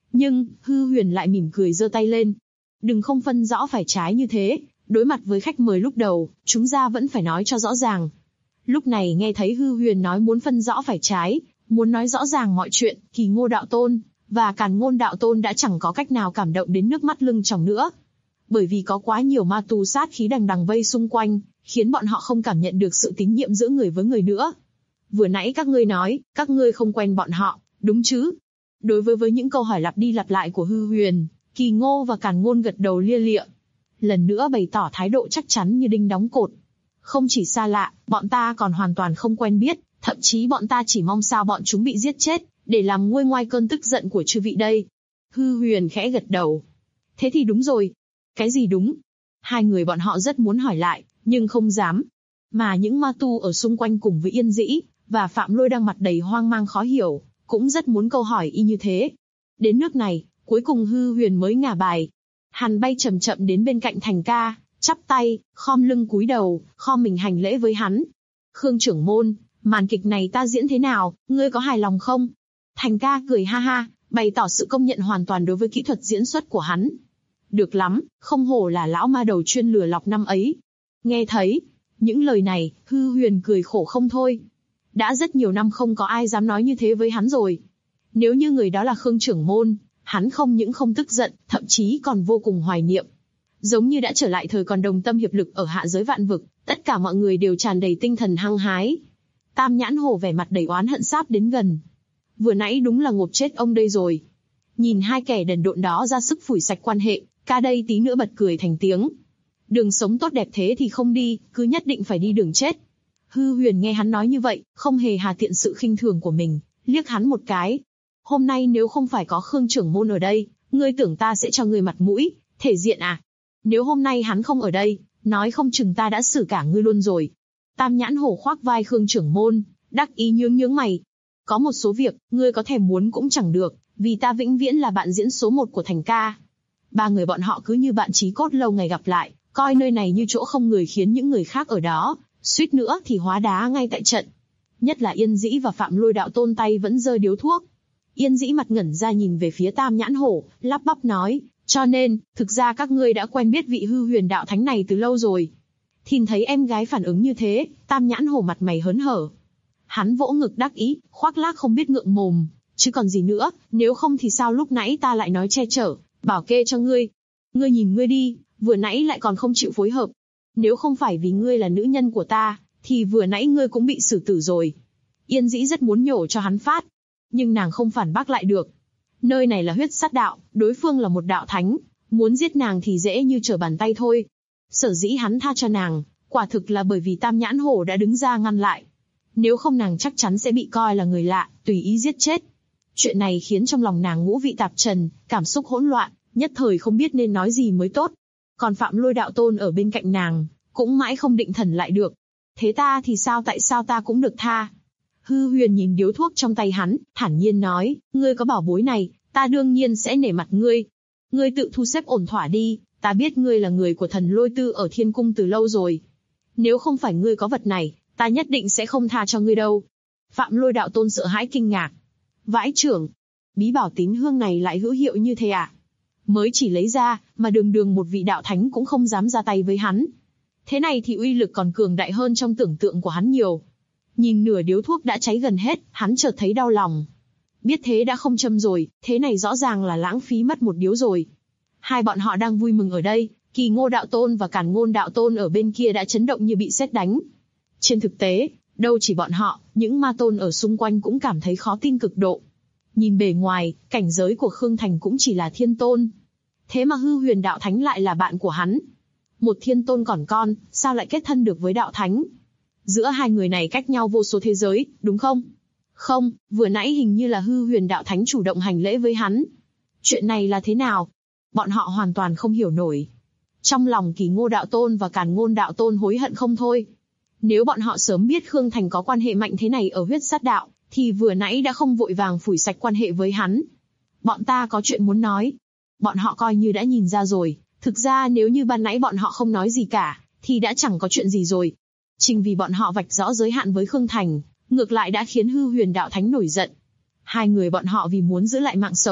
Nhưng, Hư Huyền lại mỉm cười giơ tay lên. Đừng không phân rõ phải trái như thế, đối mặt với khách mời lúc đầu, chúng ta vẫn phải nói cho rõ ràng. Lúc này nghe thấy Hư Huyền nói muốn phân rõ phải trái, muốn nói rõ ràng mọi chuyện, Kỳ Ngô đạo tôn và Càn Ngôn đạo tôn đã chẳng có cách nào cảm động đến nước mắt lưng tròng nữa. Bởi vì có quá nhiều ma tu sát khí đằng đằng vây xung quanh, khiến bọn họ không cảm nhận được sự tín nhiệm giữa người với người nữa. Vừa nãy các ngươi nói, các ngươi không quen bọn họ, đúng chứ? Đối với những câu hỏi lặp đi lặp lại của Hư Huyền, Kỳ Ngô và Càn Ngôn gật đầu lia lịa. Lần nữa bày tỏ thái độ chắc chắn như đinh đóng cột. Không chỉ xa lạ, bọn ta còn hoàn toàn không quen biết, thậm chí bọn ta chỉ mong sao bọn chúng bị giết chết, để làm nguôi ngoai cơn tức giận của chư vị đây. Hư Huyền khẽ gật đầu. Thế thì đúng rồi. Cái gì đúng? Hai người bọn họ rất muốn hỏi lại, nhưng không dám. Mà những ma tu ở xung quanh cùng với Yên Dĩ và Phạm Lôi đang mặt đầy hoang mang khó hiểu, cũng rất muốn câu hỏi y như thế. Đến nước này, cuối cùng Hư Huyền mới ngả bài. Hắn bay chậm chậm đến bên cạnh Thành Ca, chắp tay, khom lưng cúi đầu, khom mình hành lễ với hắn. Khương trưởng môn, màn kịch này ta diễn thế nào, ngươi có hài lòng không? Thành Ca cười ha ha, bày tỏ sự công nhận hoàn toàn đối với kỹ thuật diễn xuất của hắn. Được lắm, không hổ là lão ma đầu chuyên lừa lọc năm ấy. Nghe thấy những lời này, Hư Huyền cười khổ không thôi. Đã rất nhiều năm không có ai dám nói như thế với hắn rồi. Nếu như người đó là Khương trưởng môn, hắn không những không tức giận, thậm chí còn vô cùng hoài niệm. Giống như đã trở lại thời còn đồng tâm hiệp lực ở hạ giới vạn vực, tất cả mọi người đều tràn đầy tinh thần hăng hái. Tam Nhãn Hổ vẻ mặt đầy oán hận sáp đến gần. Vừa nãy đúng là ngộp chết ông đây rồi. Nhìn hai kẻ đần độn đó ra sức phủi sạch quan hệ, ca đây tí nữa bật cười thành tiếng. Đường sống tốt đẹp thế thì không đi, cứ nhất định phải đi đường chết. Hư Huyền nghe hắn nói như vậy, không hề hà tiện sự khinh thường của mình, liếc hắn một cái. Hôm nay nếu không phải có Khương trưởng môn ở đây, ngươi tưởng ta sẽ cho ngươi mặt mũi, thể diện à? Nếu hôm nay hắn không ở đây, nói không chừng ta đã xử cả ngươi luôn rồi. Tam Nhãn Hổ khoác vai Khương trưởng môn, đắc ý nhướng mày. Có một số việc, ngươi có thèm muốn cũng chẳng được, vì ta vĩnh viễn là bạn diễn số 1 của Thành Ca. Ba người bọn họ cứ như bạn chí cốt lâu ngày gặp lại, coi nơi này như chỗ không người khiến những người khác ở đó, suýt nữa thì hóa đá ngay tại trận. Nhất là Yên Dĩ và Phạm Lôi đạo tôn tay vẫn giơ điếu thuốc. Yên Dĩ mặt ngẩn ra nhìn về phía Tam Nhãn Hổ, lắp bắp nói, cho nên, thực ra các ngươi đã quen biết vị Hư Huyền đạo thánh này từ lâu rồi. Nhìn thấy em gái phản ứng như thế, Tam Nhãn Hổ mặt mày hớn hở. Hắn vỗ ngực đắc ý, khoác lác không biết ngượng mồm, chứ còn gì nữa, nếu không thì sao lúc nãy ta lại nói che chở, bảo kê cho ngươi. Ngươi nhìn ngươi đi, vừa nãy lại còn không chịu phối hợp. Nếu không phải vì ngươi là nữ nhân của ta, thì vừa nãy ngươi cũng bị xử tử rồi. Yên Dĩ rất muốn nhổ cho hắn phát, nhưng nàng không phản bác lại được. Nơi này là huyết sát đạo, đối phương là một đạo thánh, muốn giết nàng thì dễ như trở bàn tay thôi. Sở dĩ hắn tha cho nàng, quả thực là bởi vì Tam Nhãn Hổ đã đứng ra ngăn lại. Nếu không nàng chắc chắn sẽ bị coi là người lạ, tùy ý giết chết. Chuyện này khiến trong lòng nàng ngũ vị tạp trần, cảm xúc hỗn loạn, nhất thời không biết nên nói gì mới tốt. Còn Phạm Lôi đạo tôn ở bên cạnh nàng, cũng mãi không định thần lại được. Thế ta thì sao, tại sao ta cũng được tha? Hư Huyền nhìn điếu thuốc trong tay hắn, thản nhiên nói, ngươi có bảo bối này, ta đương nhiên sẽ nể mặt ngươi. Ngươi tự thu xếp ổn thỏa đi, ta biết ngươi là người của thần Lôi Tư ở Thiên Cung từ lâu rồi. Nếu không phải ngươi có vật này, ta nhất định sẽ không tha cho ngươi đâu. Phạm Lôi đạo tôn sợ hãi kinh ngạc. Vãi trưởng, bí bảo tín hương này lại hữu hiệu như thế à? Mới chỉ lấy ra, mà đường đường một vị đạo thánh cũng không dám ra tay với hắn. Thế này thì uy lực còn cường đại hơn trong tưởng tượng của hắn nhiều. Nhìn nửa điếu thuốc đã cháy gần hết, hắn chợt thấy đau lòng. Biết thế đã không châm rồi, thế này rõ ràng là lãng phí mất một điếu rồi. Hai bọn họ đang vui mừng ở đây, Kỳ Ngô đạo tôn và Càn Ngôn đạo tôn ở bên kia đã chấn động như bị sét đánh. Trên thực tế, đâu chỉ bọn họ, những ma tôn ở xung quanh cũng cảm thấy khó tin cực độ. Nhìn bề ngoài, cảnh giới của Khương Thành cũng chỉ là thiên tôn. Thế mà Hư Huyền đạo thánh lại là bạn của hắn. Một thiên tôn còn con, sao lại kết thân được với đạo thánh? Giữa hai người này cách nhau vô số thế giới, đúng không? Không, vừa nãy hình như là Hư Huyền đạo thánh chủ động hành lễ với hắn. Chuyện này là thế nào? Bọn họ hoàn toàn không hiểu nổi. Trong lòng Kỳ Ngô đạo tôn và Càn Ngôn đạo tôn hối hận không thôi. Nếu bọn họ sớm biết Khương Thành có quan hệ mạnh thế này ở huyết sát đạo, thì vừa nãy đã không vội vàng phủi sạch quan hệ với hắn. Bọn ta có chuyện muốn nói. Bọn họ coi như đã nhìn ra rồi, thực ra nếu như ban nãy bọn họ không nói gì cả, thì đã chẳng có chuyện gì rồi. Chính vì bọn họ vạch rõ giới hạn với Khương Thành, ngược lại đã khiến Hư Huyền đạo thánh nổi giận. Hai người bọn họ vì muốn giữ lại mạng sống,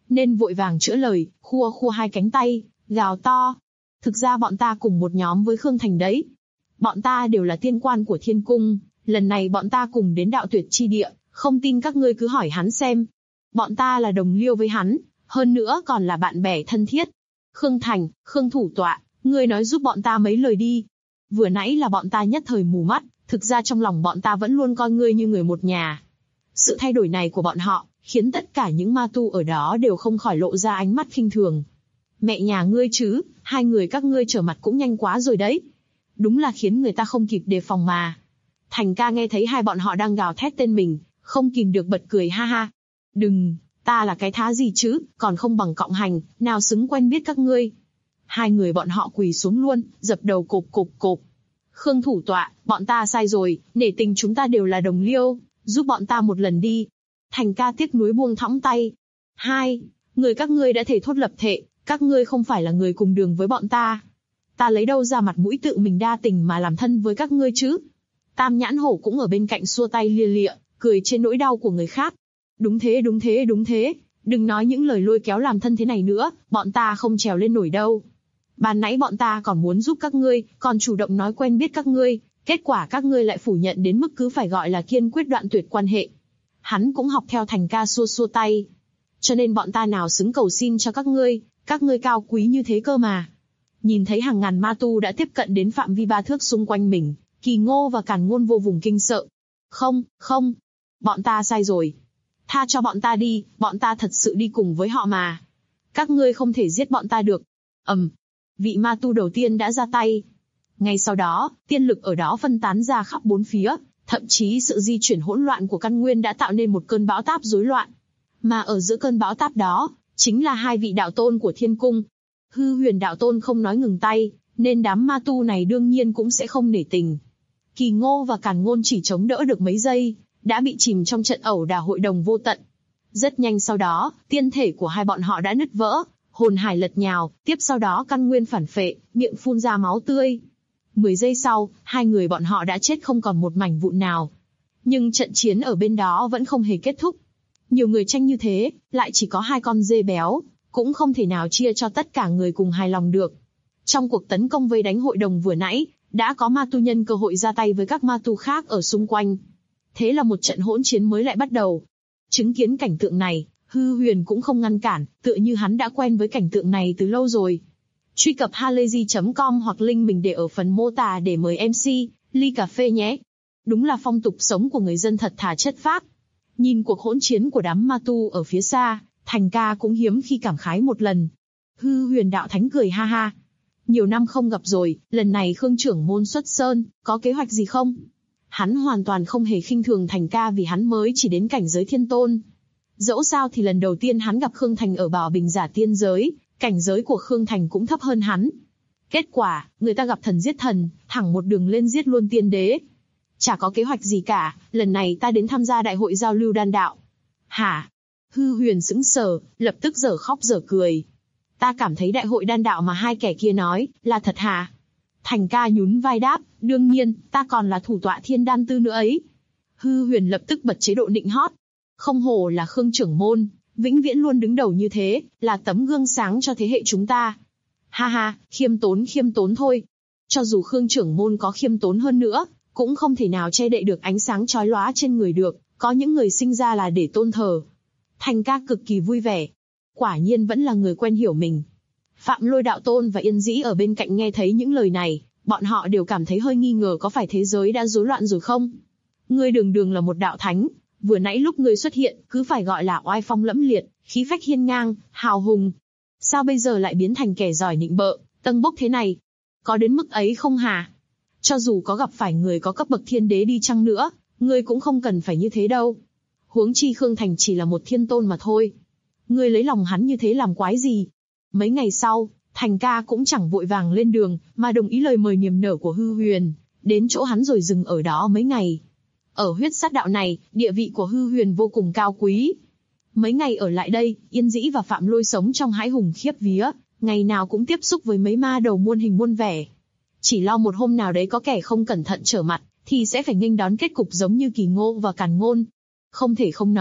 nên vội vàng chữa lời, khua khua hai cánh tay, gào to. Thực ra bọn ta cùng một nhóm với Khương Thành đấy. Bọn ta đều là tiên quan của thiên cung, lần này bọn ta cùng đến đạo tuyệt chi địa, không tin các ngươi cứ hỏi hắn xem. Bọn ta là đồng liêu với hắn, hơn nữa còn là bạn bè thân thiết. Khương Thành, Khương thủ tọa, ngươi nói giúp bọn ta mấy lời đi. Vừa nãy là bọn ta nhất thời mù mắt, thực ra trong lòng bọn ta vẫn luôn coi ngươi như người một nhà. Sự thay đổi này của bọn họ, khiến tất cả những ma tu ở đó đều không khỏi lộ ra ánh mắt khinh thường. Mẹ nhà ngươi chứ, hai người các ngươi trở mặt cũng nhanh quá rồi đấy. Đúng là khiến người ta không kịp đề phòng mà. Thành ca nghe thấy hai bọn họ đang gào thét tên mình, không kìm được bật cười ha ha. Đừng, ta là cái thá gì chứ, còn không bằng cộng hành, nào xứng quen biết các ngươi. Hai người bọn họ quỳ xuống luôn, dập đầu cộp cộp cộp. Khương thủ tọa, bọn ta sai rồi, nể tình chúng ta đều là đồng liêu, giúp bọn ta một lần đi. Thành ca tiếc nuối buông thõng tay. Hai, người các ngươi đã thể thốt lập thệ, các ngươi không phải là người cùng đường với bọn ta. Ta lấy đâu ra mặt mũi tự mình đa tình mà làm thân với các ngươi chứ? Tam nhãn hổ cũng ở bên cạnh xua tay lia lịa, cười trên nỗi đau của người khác. Đúng thế, đúng thế, đúng thế, đừng nói những lời lôi kéo làm thân thế này nữa, bọn ta không trèo lên nổi đâu. Ban nãy bọn ta còn muốn giúp các ngươi, còn chủ động nói quen biết các ngươi, kết quả các ngươi lại phủ nhận đến mức cứ phải gọi là kiên quyết đoạn tuyệt quan hệ. Hắn cũng học theo Thành ca xua xua tay. Cho nên bọn ta nào xứng cầu xin cho các ngươi cao quý như thế cơ mà. Nhìn thấy hàng ngàn ma tu đã tiếp cận đến phạm vi 3 thước xung quanh mình, Kỳ Ngô và Càn Ngôn vô vùng kinh sợ. Không, không, bọn ta sai rồi. Tha cho bọn ta đi, bọn ta thật sự đi cùng với họ mà. Các ngươi không thể giết bọn ta được. Vị ma tu đầu tiên đã ra tay. Ngay sau đó, tiên lực ở đó phân tán ra khắp bốn phía, thậm chí sự di chuyển hỗn loạn của căn nguyên đã tạo nên một cơn bão táp rối loạn. Mà ở giữa cơn bão táp đó, chính là hai vị đạo tôn của thiên cung. Hư Huyền đạo tôn không nói ngừng tay, nên đám ma tu này đương nhiên cũng sẽ không nể tình. Kỳ Ngô và Càn Ngôn chỉ chống đỡ được mấy giây, đã bị chìm trong trận ẩu đả hội đồng vô tận. Rất nhanh sau đó, tiên thể của hai bọn họ đã nứt vỡ, hồn hải lật nhào, tiếp sau đó căn nguyên phản phệ, miệng phun ra máu tươi. 10 giây sau, hai người bọn họ đã chết không còn một mảnh vụn nào. Nhưng trận chiến ở bên đó vẫn không hề kết thúc. Nhiều người tranh như thế, lại chỉ có 2 con dê béo, cũng không thể nào chia cho tất cả người cùng hài lòng được. Trong cuộc tấn công vây đánh hội đồng vừa nãy, đã có ma tu nhân cơ hội ra tay với các ma tu khác ở xung quanh. Thế là một trận hỗn chiến mới lại bắt đầu. Chứng kiến cảnh tượng này, Hư Huyền cũng không ngăn cản, tựa như hắn đã quen với cảnh tượng này từ lâu rồi. Truy cập halayzi.com hoặc link mình để ở phần mô tả để mời MC, ly cà phê nhé. Đúng là phong tục sống của người dân thật thà chất phác. Nhìn cuộc hỗn chiến của đám ma tu ở phía xa, Thành ca cũng hiếm khi cảm khái một lần. Hư Huyền đạo thánh cười ha ha. Nhiều năm không gặp rồi, lần này Khương trưởng môn xuất sơn, có kế hoạch gì không? Hắn hoàn toàn không hề khinh thường Thành ca vì hắn mới chỉ đến cảnh giới thiên tôn. Dẫu sao thì lần đầu tiên hắn gặp Khương Thành ở Bảo Bình giả tiên giới, cảnh giới của Khương Thành cũng thấp hơn hắn. Kết quả, người ta gặp thần giết thần, thẳng một đường lên giết luôn tiên đế. Chả có kế hoạch gì cả, lần này ta đến tham gia đại hội giao lưu đan đạo. Hả? Hư Huyền sững sờ, lập tức dở khóc dở cười. Ta cảm thấy đại hội đan đạo mà hai kẻ kia nói, là thật hả? Thành ca nhún vai đáp, đương nhiên, ta còn là thủ tọa thiên đan tư nữa ấy. Hư Huyền lập tức bật chế độ nịnh hót. Không hổ là Khương trưởng môn, vĩnh viễn luôn đứng đầu như thế, là tấm gương sáng cho thế hệ chúng ta. Ha ha, khiêm tốn thôi. Cho dù Khương trưởng môn có khiêm tốn hơn nữa, cũng không thể nào che đậy được ánh sáng chói lóa trên người được, có những người sinh ra là để tôn thờ. Thành ca cực kỳ vui vẻ. Quả nhiên vẫn là người quen hiểu mình. Phạm Lôi đạo tôn và Yên Dĩ ở bên cạnh nghe thấy những lời này, bọn họ đều cảm thấy hơi nghi ngờ có phải thế giới đã rối loạn rồi không? Ngươi đường đường là một đạo thánh, vừa nãy lúc ngươi xuất hiện, cứ phải gọi là oai phong lẫm liệt, khí phách hiên ngang, hào hùng. Sao bây giờ lại biến thành kẻ giỏi nịnh bợ, tâng bốc thế này? Có đến mức ấy không hả? Cho dù có gặp phải người có cấp bậc thiên đế đi chăng nữa, ngươi cũng không cần phải như thế đâu. Huống chi Khương Thành chỉ là một thiên tôn mà thôi. Ngươi lấy lòng hắn như thế làm quái gì? Mấy ngày sau, Thành ca cũng chẳng vội vàng lên đường, mà đồng ý lời mời niềm nở của Hư Huyền, đến chỗ hắn rồi dừng ở đó mấy ngày. Ở huyết sát đạo này, địa vị của Hư Huyền vô cùng cao quý. Mấy ngày ở lại đây, Yên Dĩ và Phạm Lôi sống trong hãi hùng khiếp vía, ngày nào cũng tiếp xúc với mấy ma đầu muôn hình muôn vẻ. Chỉ lo một hôm nào đấy có kẻ không cẩn thận trở mặt, thì sẽ phải nghênh đón kết cục giống như Kỳ Ngô và Càn Ngôn. Không thể không nói,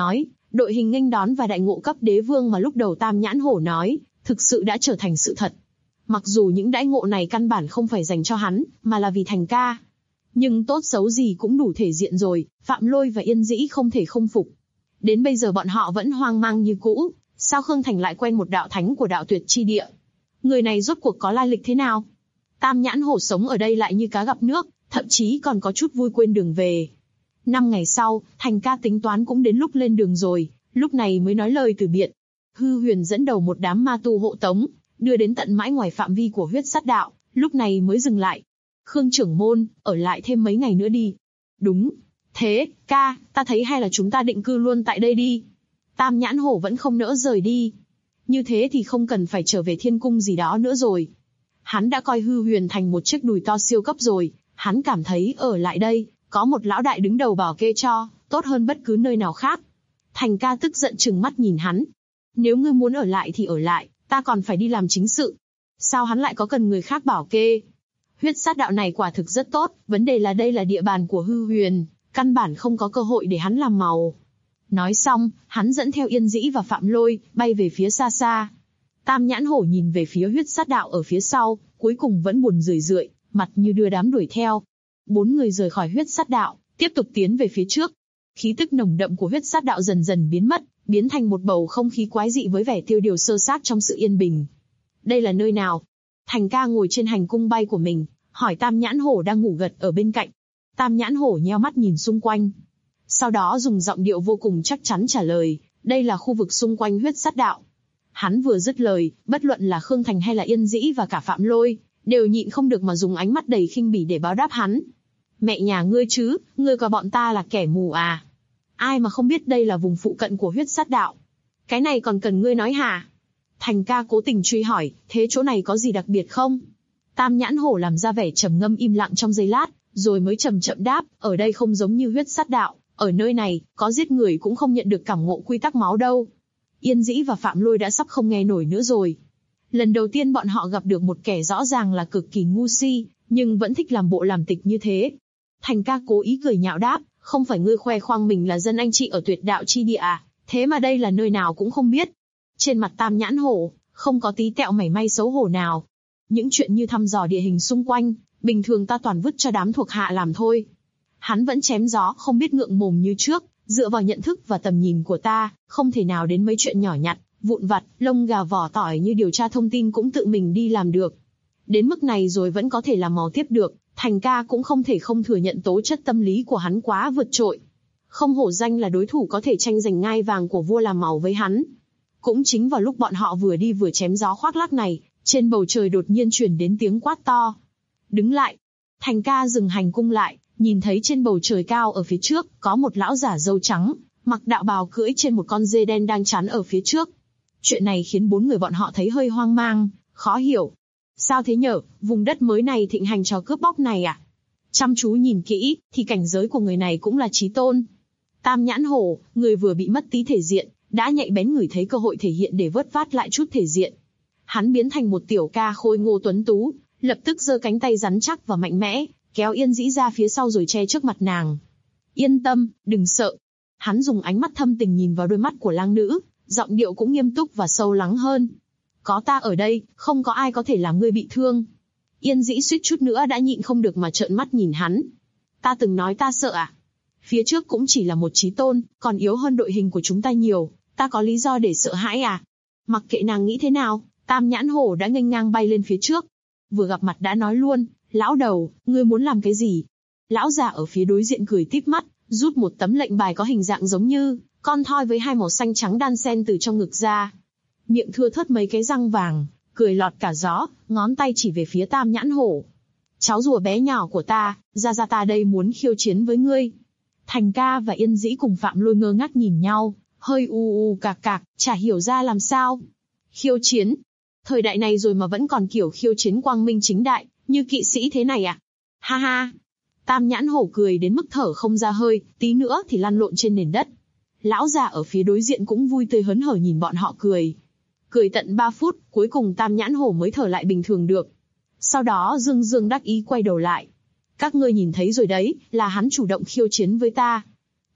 Đội hình nghênh đón và đại ngộ cấp đế vương mà lúc đầu Tam Nhãn Hổ nói, thực sự đã trở thành sự thật. Mặc dù những đãi ngộ này căn bản không phải dành cho hắn, mà là vì Thành ca. Nhưng tốt xấu gì cũng đủ thể diện rồi, Phạm Lôi và Yên Dĩ không thể không phục. Đến bây giờ bọn họ vẫn hoang mang như cũ, sao Khương Thành lại quen một đạo thánh của đạo tuyệt chi địa? Người này rốt cuộc có lai lịch thế nào? Tam Nhãn Hổ sống ở đây lại như cá gặp nước, thậm chí còn có chút vui quên đường về. 5 ngày sau, Thành ca tính toán cũng đến lúc lên đường rồi, lúc này mới nói lời từ biệt. Hư Huyền dẫn đầu một đám ma tu hộ tống, đưa đến tận mãi ngoài phạm vi của huyết sát đạo, lúc này mới dừng lại. Khương trưởng môn, ở lại thêm mấy ngày nữa đi. Đúng. Thế, ca, ta thấy hay là chúng ta định cư luôn tại đây đi. Tam Nhãn Hổ vẫn không nỡ rời đi. Như thế thì không cần phải trở về thiên cung gì đó nữa rồi. Hắn đã coi Hư Huyền thành một chiếc đùi to siêu cấp rồi, hắn cảm thấy ở lại đây, có một lão đại đứng đầu bảo kê cho, tốt hơn bất cứ nơi nào khác. Thành ca tức giận trừng mắt nhìn hắn. Nếu ngươi muốn ở lại thì ở lại, ta còn phải đi làm chính sự. Sao hắn lại có cần người khác bảo kê? Huyết sát đạo này quả thực rất tốt, vấn đề là đây là địa bàn của Hư Huyền, căn bản không có cơ hội để hắn làm màu. Nói xong, hắn dẫn theo Yên Dĩ và Phạm Lôi, bay về phía xa xa. Tam Nhãn Hổ nhìn về phía huyết sát đạo ở phía sau, cuối cùng vẫn buồn rười rượi, mặt như đưa đám đuổi theo. 4 người rời khỏi huyết sát đạo, tiếp tục tiến về phía trước. Khí tức nồng đậm của huyết sát đạo dần dần biến mất, biến thành một bầu không khí quái dị với vẻ tiêu điều sơ sát trong sự yên bình. Đây là nơi nào? Thành ca ngồi trên hành cung bay của mình, hỏi Tam Nhãn Hổ đang ngủ gật ở bên cạnh. Tam Nhãn Hổ nheo mắt nhìn xung quanh. Sau đó dùng giọng điệu vô cùng chắc chắn trả lời, đây là khu vực xung quanh huyết sát đạo. Hắn vừa dứt lời, bất luận là Khương Thành hay là Yên Dĩ và cả Phạm Lôi, đều nhịn không được mà dùng ánh mắt đầy khinh bỉ để báo đáp hắn. Mẹ nhà ngươi chứ, ngươi coi bọn ta là kẻ mù à? Ai mà không biết đây là vùng phụ cận của huyết sát đạo? Cái này còn cần ngươi nói hả? Thành ca cố tình truy hỏi, thế chỗ này có gì đặc biệt không? Tam Nhãn Hổ làm ra vẻ trầm ngâm im lặng trong giây lát, rồi mới chậm chậm đáp, ở đây không giống như huyết sát đạo, ở nơi này, có giết người cũng không nhận được cảm ngộ quy tắc máu đâu. Yên Dĩ và Phạm Lôi đã sắp không nghe nổi nữa rồi. Lần đầu tiên bọn họ gặp được một kẻ rõ ràng là cực kỳ ngu si, nhưng vẫn thích làm bộ làm tịch như thế. Thành ca cố ý cười nhạo đáp, không phải ngươi khoe khoang mình là dân anh chị ở tuyệt đạo chi địa à, thế mà đây là nơi nào cũng không biết. Trên mặt Tam Nhãn Hổ, không có tí tẹo mảy may xấu hổ nào. Những chuyện như thăm dò địa hình xung quanh, bình thường ta toàn vứt cho đám thuộc hạ làm thôi. Hắn vẫn chém gió không biết ngượng mồm như trước, dựa vào nhận thức và tầm nhìn của ta, không thể nào đến mấy chuyện nhỏ nhặt, vụn vặt, lông gà vỏ tỏi như điều tra thông tin cũng tự mình đi làm được. Đến mức này rồi vẫn có thể làm màu tiếp được, Thành ca cũng không thể không thừa nhận tố chất tâm lý của hắn quá vượt trội. Không hổ danh là đối thủ có thể tranh giành ngai vàng của vua làm màu với hắn. Cũng chính vào lúc bọn họ vừa đi vừa chém gió khoác lác này, trên bầu trời đột nhiên truyền đến tiếng quát to. Đứng lại! Thành ca dừng hành cung lại, nhìn thấy trên bầu trời cao ở phía trước, có một lão giả râu trắng, mặc đạo bào cưỡi trên một con dê đen đang chắn ở phía trước. Chuyện này khiến 4 người bọn họ thấy hơi hoang mang, khó hiểu. Sao thế nhở, vùng đất mới này thịnh hành trò cướp bóc này à? Chăm chú nhìn kỹ, thì cảnh giới của người này cũng là chí tôn. Tam Nhãn Hổ, người vừa bị mất tí thể diện, đã nhạy bén ngửi thấy cơ hội thể hiện để vớt vát lại chút thể diện. Hắn biến thành một tiểu ca khôi ngô tuấn tú, lập tức giơ cánh tay rắn chắc và mạnh mẽ, kéo Yên Dĩ ra phía sau rồi che trước mặt nàng. Yên tâm, đừng sợ. Hắn dùng ánh mắt thâm tình nhìn vào đôi mắt của lang nữ, giọng điệu cũng nghiêm túc và sâu lắng hơn. Có ta ở đây, không có ai có thể làm ngươi bị thương. Yên Dĩ suýt chút nữa đã nhịn không được mà trợn mắt nhìn hắn. Ta từng nói ta sợ à? Phía trước cũng chỉ là một chí tôn, còn yếu hơn đội hình của chúng ta nhiều, ta có lý do để sợ hãi à? Mặc kệ nàng nghĩ thế nào, Tam Nhãn Hổ đã nghênh ngang bay lên phía trước. Vừa gặp mặt đã nói luôn, lão đầu, ngươi muốn làm cái gì? Lão già ở phía đối diện cười tít mắt, rút một tấm lệnh bài có hình dạng giống như con thoi với hai màu xanh trắng đan xen từ trong ngực ra. Miệng thưa thớt mấy cái răng vàng, cười lọt cả gió, ngón tay chỉ về phía Tam Nhãn Hổ. Cháu rùa bé nhỏ của ta, ra ta đây muốn khiêu chiến với ngươi. Thành ca và Yên Dĩ cùng Phạm Lôi ngơ ngác nhìn nhau, hơi u cạc cạc, chả hiểu ra làm sao. Khiêu chiến? Thời đại này rồi mà vẫn còn kiểu khiêu chiến quang minh chính đại, như kỵ sĩ thế này à? Ha ha! Tam Nhãn Hổ cười đến mức thở không ra hơi, tí nữa thì lăn lộn trên nền đất. Lão già ở phía đối diện cũng vui tươi hớn hở nhìn bọn họ cười. Cười tận 3 phút, cuối cùng Tam Nhãn Hổ mới thở lại bình thường được. Sau đó dương dương đắc ý quay đầu lại. Các ngươi nhìn thấy rồi đấy, là hắn chủ động khiêu chiến với ta.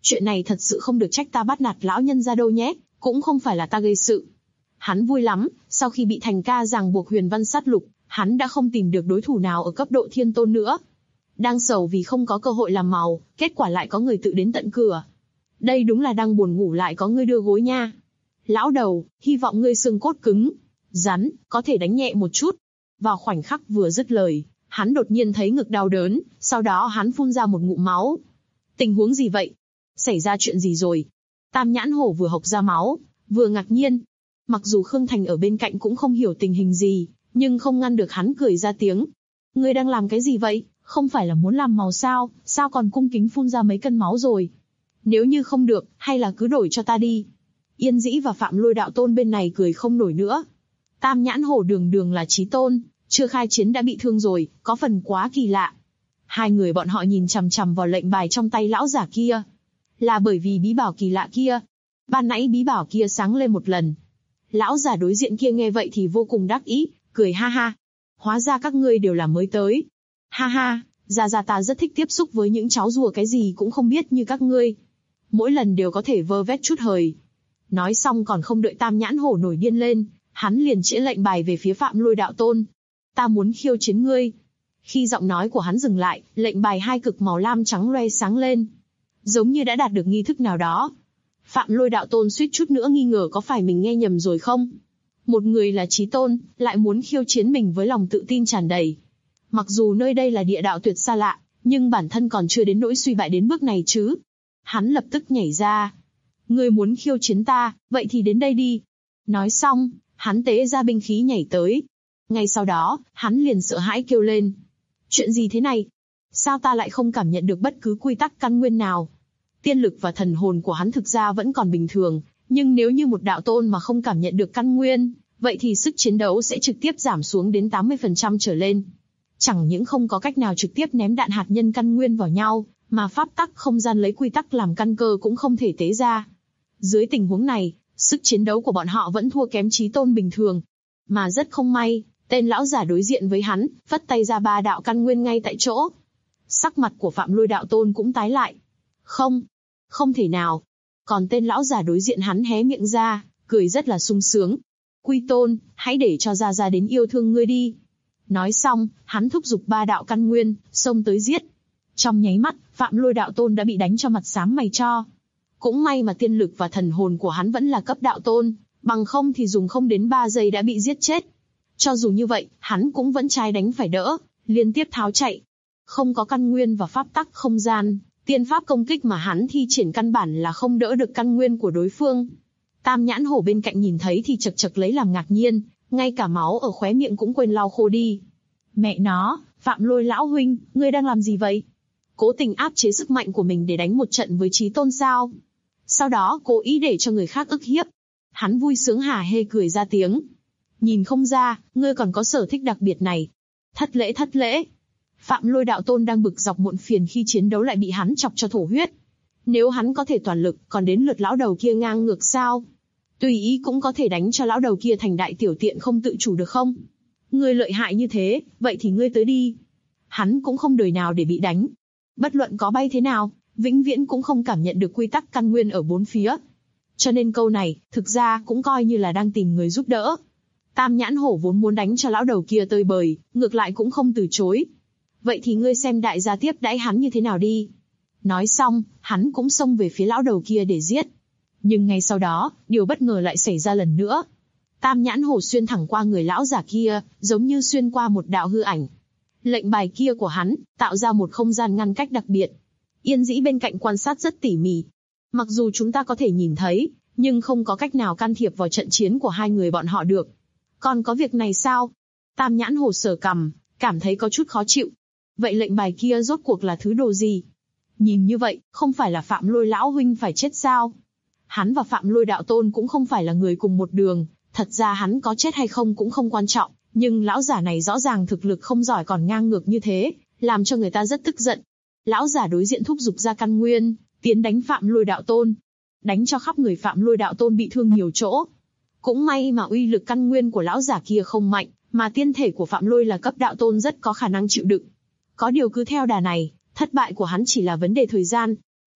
Chuyện này thật sự không được trách ta bắt nạt lão nhân ra đâu nhé, cũng không phải là ta gây sự. Hắn vui lắm, sau khi bị Thành ca ràng buộc huyền văn sát lục, hắn đã không tìm được đối thủ nào ở cấp độ thiên tôn nữa. Đang sầu vì không có cơ hội làm màu, kết quả lại có người tự đến tận cửa. Đây đúng là đang buồn ngủ lại có người đưa gối nha. Lão đầu, hy vọng ngươi xương cốt cứng, rắn, có thể đánh nhẹ một chút. Vào khoảnh khắc vừa dứt lời, hắn đột nhiên thấy ngực đau đớn, sau đó hắn phun ra một ngụm máu. Tình huống gì vậy? Xảy ra chuyện gì rồi? Tam nhãn hổ vừa hộc ra máu, vừa ngạc nhiên. Mặc dù Khương Thành ở bên cạnh cũng không hiểu tình hình gì, nhưng không ngăn được hắn cười ra tiếng. Ngươi đang làm cái gì vậy? Không phải là muốn làm màu sao? Sao còn cung kính phun ra mấy cân máu rồi? Nếu như không được, hay là cứ đổi cho ta đi. Yên Dĩ và Phạm Lôi đạo tôn bên này cười không nổi nữa. Tam nhãn hổ đường đường là chí tôn, chưa khai chiến đã bị thương rồi, có phần quá kỳ lạ. Hai người bọn họ nhìn chằm chằm vào lệnh bài trong tay lão giả kia. Là bởi vì bí bảo kỳ lạ kia. Ban nãy bí bảo kia sáng lên một lần. Lão giả đối diện kia nghe vậy thì vô cùng đắc ý, cười ha ha. Hóa ra các ngươi đều là mới tới. Ha ha, Gia ta rất thích tiếp xúc với những cháu rùa cái gì cũng không biết như các ngươi. Mỗi lần đều có thể vơ vét chút hời. Nói xong còn không đợi Tam nhãn hổ nổi điên lên, hắn liền chĩa lệnh bài về phía Phạm Lôi đạo tôn. Ta muốn khiêu chiến ngươi. Khi giọng nói của hắn dừng lại, lệnh bài hai cực màu lam trắng loe sáng lên. Giống như đã đạt được nghi thức nào đó. Phạm Lôi đạo tôn suýt chút nữa nghi ngờ có phải mình nghe nhầm rồi không? Một người là chí tôn, lại muốn khiêu chiến mình với lòng tự tin tràn đầy. Mặc dù nơi đây là địa đạo tuyệt xa lạ, nhưng bản thân còn chưa đến nỗi suy bại đến bước này chứ. Hắn lập tức nhảy ra. Ngươi muốn khiêu chiến ta, vậy thì đến đây đi. Nói xong, hắn tế ra binh khí nhảy tới. Ngay sau đó, hắn liền sợ hãi kêu lên. Chuyện gì thế này? Sao ta lại không cảm nhận được bất cứ quy tắc căn nguyên nào? Tiên lực và thần hồn của hắn thực ra vẫn còn bình thường, nhưng nếu như một đạo tôn mà không cảm nhận được căn nguyên, vậy thì sức chiến đấu sẽ trực tiếp giảm xuống đến 80% trở lên. Chẳng những không có cách nào trực tiếp ném đạn hạt nhân căn nguyên vào nhau, mà pháp tắc không gian lấy quy tắc làm căn cơ cũng không thể tế ra. Dưới tình huống này, sức chiến đấu của bọn họ vẫn thua kém chí tôn bình thường. Mà rất không may, tên lão giả đối diện với hắn, phất tay ra 3 đạo căn nguyên ngay tại chỗ. Sắc mặt của Phạm Lôi đạo tôn cũng tái lại. Không thể nào. Còn tên lão giả đối diện hắn hé miệng ra, cười rất là sung sướng. Quy tôn, hãy để cho Gia đến yêu thương ngươi đi. Nói xong, hắn thúc giục 3 đạo căn nguyên, xông tới giết. Trong nháy mắt, Phạm Lôi đạo tôn đã bị đánh cho mặt xám mày cho. Cũng may mà tiên lực và thần hồn của hắn vẫn là cấp đạo tôn, bằng không thì dùng không đến 3 giây đã bị giết chết. Cho dù như vậy, hắn cũng vẫn trái đánh phải đỡ, liên tiếp tháo chạy. Không có căn nguyên và pháp tắc không gian, tiên pháp công kích mà hắn thi triển căn bản là không đỡ được căn nguyên của đối phương. Tam nhãn hổ bên cạnh nhìn thấy thì chật chật lấy làm ngạc nhiên, ngay cả máu ở khóe miệng cũng quên lau khô đi. Mẹ nó, Phạm Lôi lão huynh, ngươi đang làm gì vậy? Cố tình áp chế sức mạnh của mình để đánh một trận với chí tôn sao? Sau đó cố ý để cho người khác ức hiếp. Hắn vui sướng hả hê cười ra tiếng. Nhìn không ra, ngươi còn có sở thích đặc biệt này. Thất lễ. Phạm Lôi đạo tôn đang bực dọc muộn phiền khi chiến đấu lại bị hắn chọc cho thổ huyết. Nếu hắn có thể toàn lực, còn đến lượt lão đầu kia ngang ngược sao? Tùy ý cũng có thể đánh cho lão đầu kia thành đại tiểu tiện không tự chủ được không? Ngươi lợi hại như thế, vậy thì ngươi tới đi. Hắn cũng không đời nào để bị đánh. Bất luận có bay thế nào, vĩnh viễn cũng không cảm nhận được quy tắc căn nguyên ở bốn phía. Cho nên câu này, thực ra cũng coi như là đang tìm người giúp đỡ. Tam nhãn hổ vốn muốn đánh cho lão đầu kia tơi bời, ngược lại cũng không từ chối. Vậy thì ngươi xem đại gia tiếp đãi hắn như thế nào đi. Nói xong, hắn cũng xông về phía lão đầu kia để giết. Nhưng ngay sau đó, điều bất ngờ lại xảy ra lần nữa. Tam nhãn hổ xuyên thẳng qua người lão giả kia, giống như xuyên qua một đạo hư ảnh. Lệnh bài kia của hắn, tạo ra một không gian ngăn cách đặc biệt. Yên Dĩ bên cạnh quan sát rất tỉ mỉ. Mặc dù chúng ta có thể nhìn thấy, nhưng không có cách nào can thiệp vào trận chiến của hai người bọn họ được. Còn có việc này sao? Tam nhãn hổ sờ cằm, cảm thấy có chút khó chịu. Vậy lệnh bài kia rốt cuộc là thứ đồ gì? Nhìn như vậy, không phải là Phạm Lôi lão huynh phải chết sao? Hắn và Phạm Lôi đạo tôn cũng không phải là người cùng một đường, thật ra hắn có chết hay không cũng không quan trọng, nhưng lão giả này rõ ràng thực lực không giỏi còn ngang ngược như thế, làm cho người ta rất tức giận. Lão giả đối diện thúc giục ra căn nguyên, tiến đánh Phạm Lôi đạo tôn, đánh cho khắp người Phạm Lôi đạo tôn bị thương nhiều chỗ. Cũng may mà uy lực căn nguyên của lão giả kia không mạnh, mà tiên thể của Phạm Lôi là cấp đạo tôn rất có khả năng chịu đựng. Có điều cứ theo đà này, thất bại của hắn chỉ là vấn đề thời gian.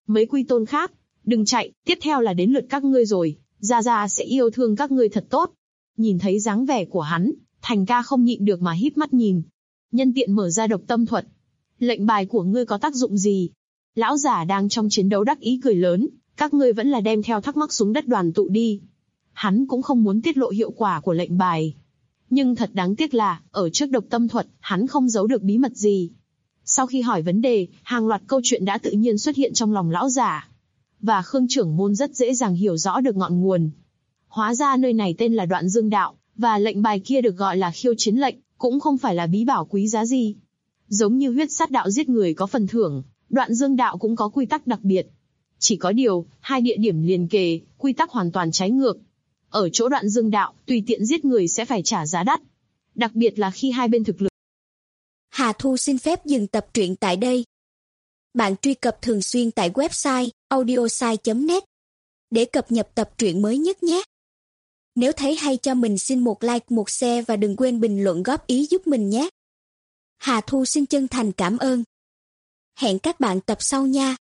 Mấy quy tôn khác, đừng chạy, tiếp theo là đến lượt các ngươi rồi, Gia Gia sẽ yêu thương các ngươi thật tốt. Nhìn thấy dáng vẻ của hắn, Thành ca không nhịn được mà híp mắt nhìn. Nhân tiện mở ra độc tâm thuật. Lệnh bài của ngươi có tác dụng gì? Lão giả đang trong chiến đấu đắc ý cười lớn, các ngươi vẫn là đem theo thắc mắc xuống đất đoàn tụ đi. Hắn cũng không muốn tiết lộ hiệu quả của lệnh bài. Nhưng thật đáng tiếc là, ở trước độc tâm thuật, hắn không giấu được bí mật gì. Sau khi hỏi vấn đề, hàng loạt câu chuyện đã tự nhiên xuất hiện trong lòng lão giả. Và Khương trưởng môn rất dễ dàng hiểu rõ được ngọn nguồn. Hóa ra nơi này tên là Đoạn Dương Đạo, và lệnh bài kia được gọi là khiêu chiến lệnh, cũng không phải là bí bảo quý giá gì. Giống như huyết sát đạo giết người có phần thưởng, Đoạn Dương Đạo cũng có quy tắc đặc biệt. Chỉ có điều, hai địa điểm liền kề, quy tắc hoàn toàn trái ngược. Ở chỗ Đoạn Dương Đạo, tùy tiện giết người sẽ phải trả giá đắt. Đặc biệt là khi hai bên thực lực. Hà Thu xin phép dừng tập truyện tại đây. Bạn truy cập thường xuyên tại website audiosai.net để cập nhật tập truyện mới nhất nhé. Nếu thấy hay cho mình xin một like, một share và đừng quên bình luận góp ý giúp mình nhé. Hà Thu xin chân thành cảm ơn. Hẹn các bạn tập sau nha.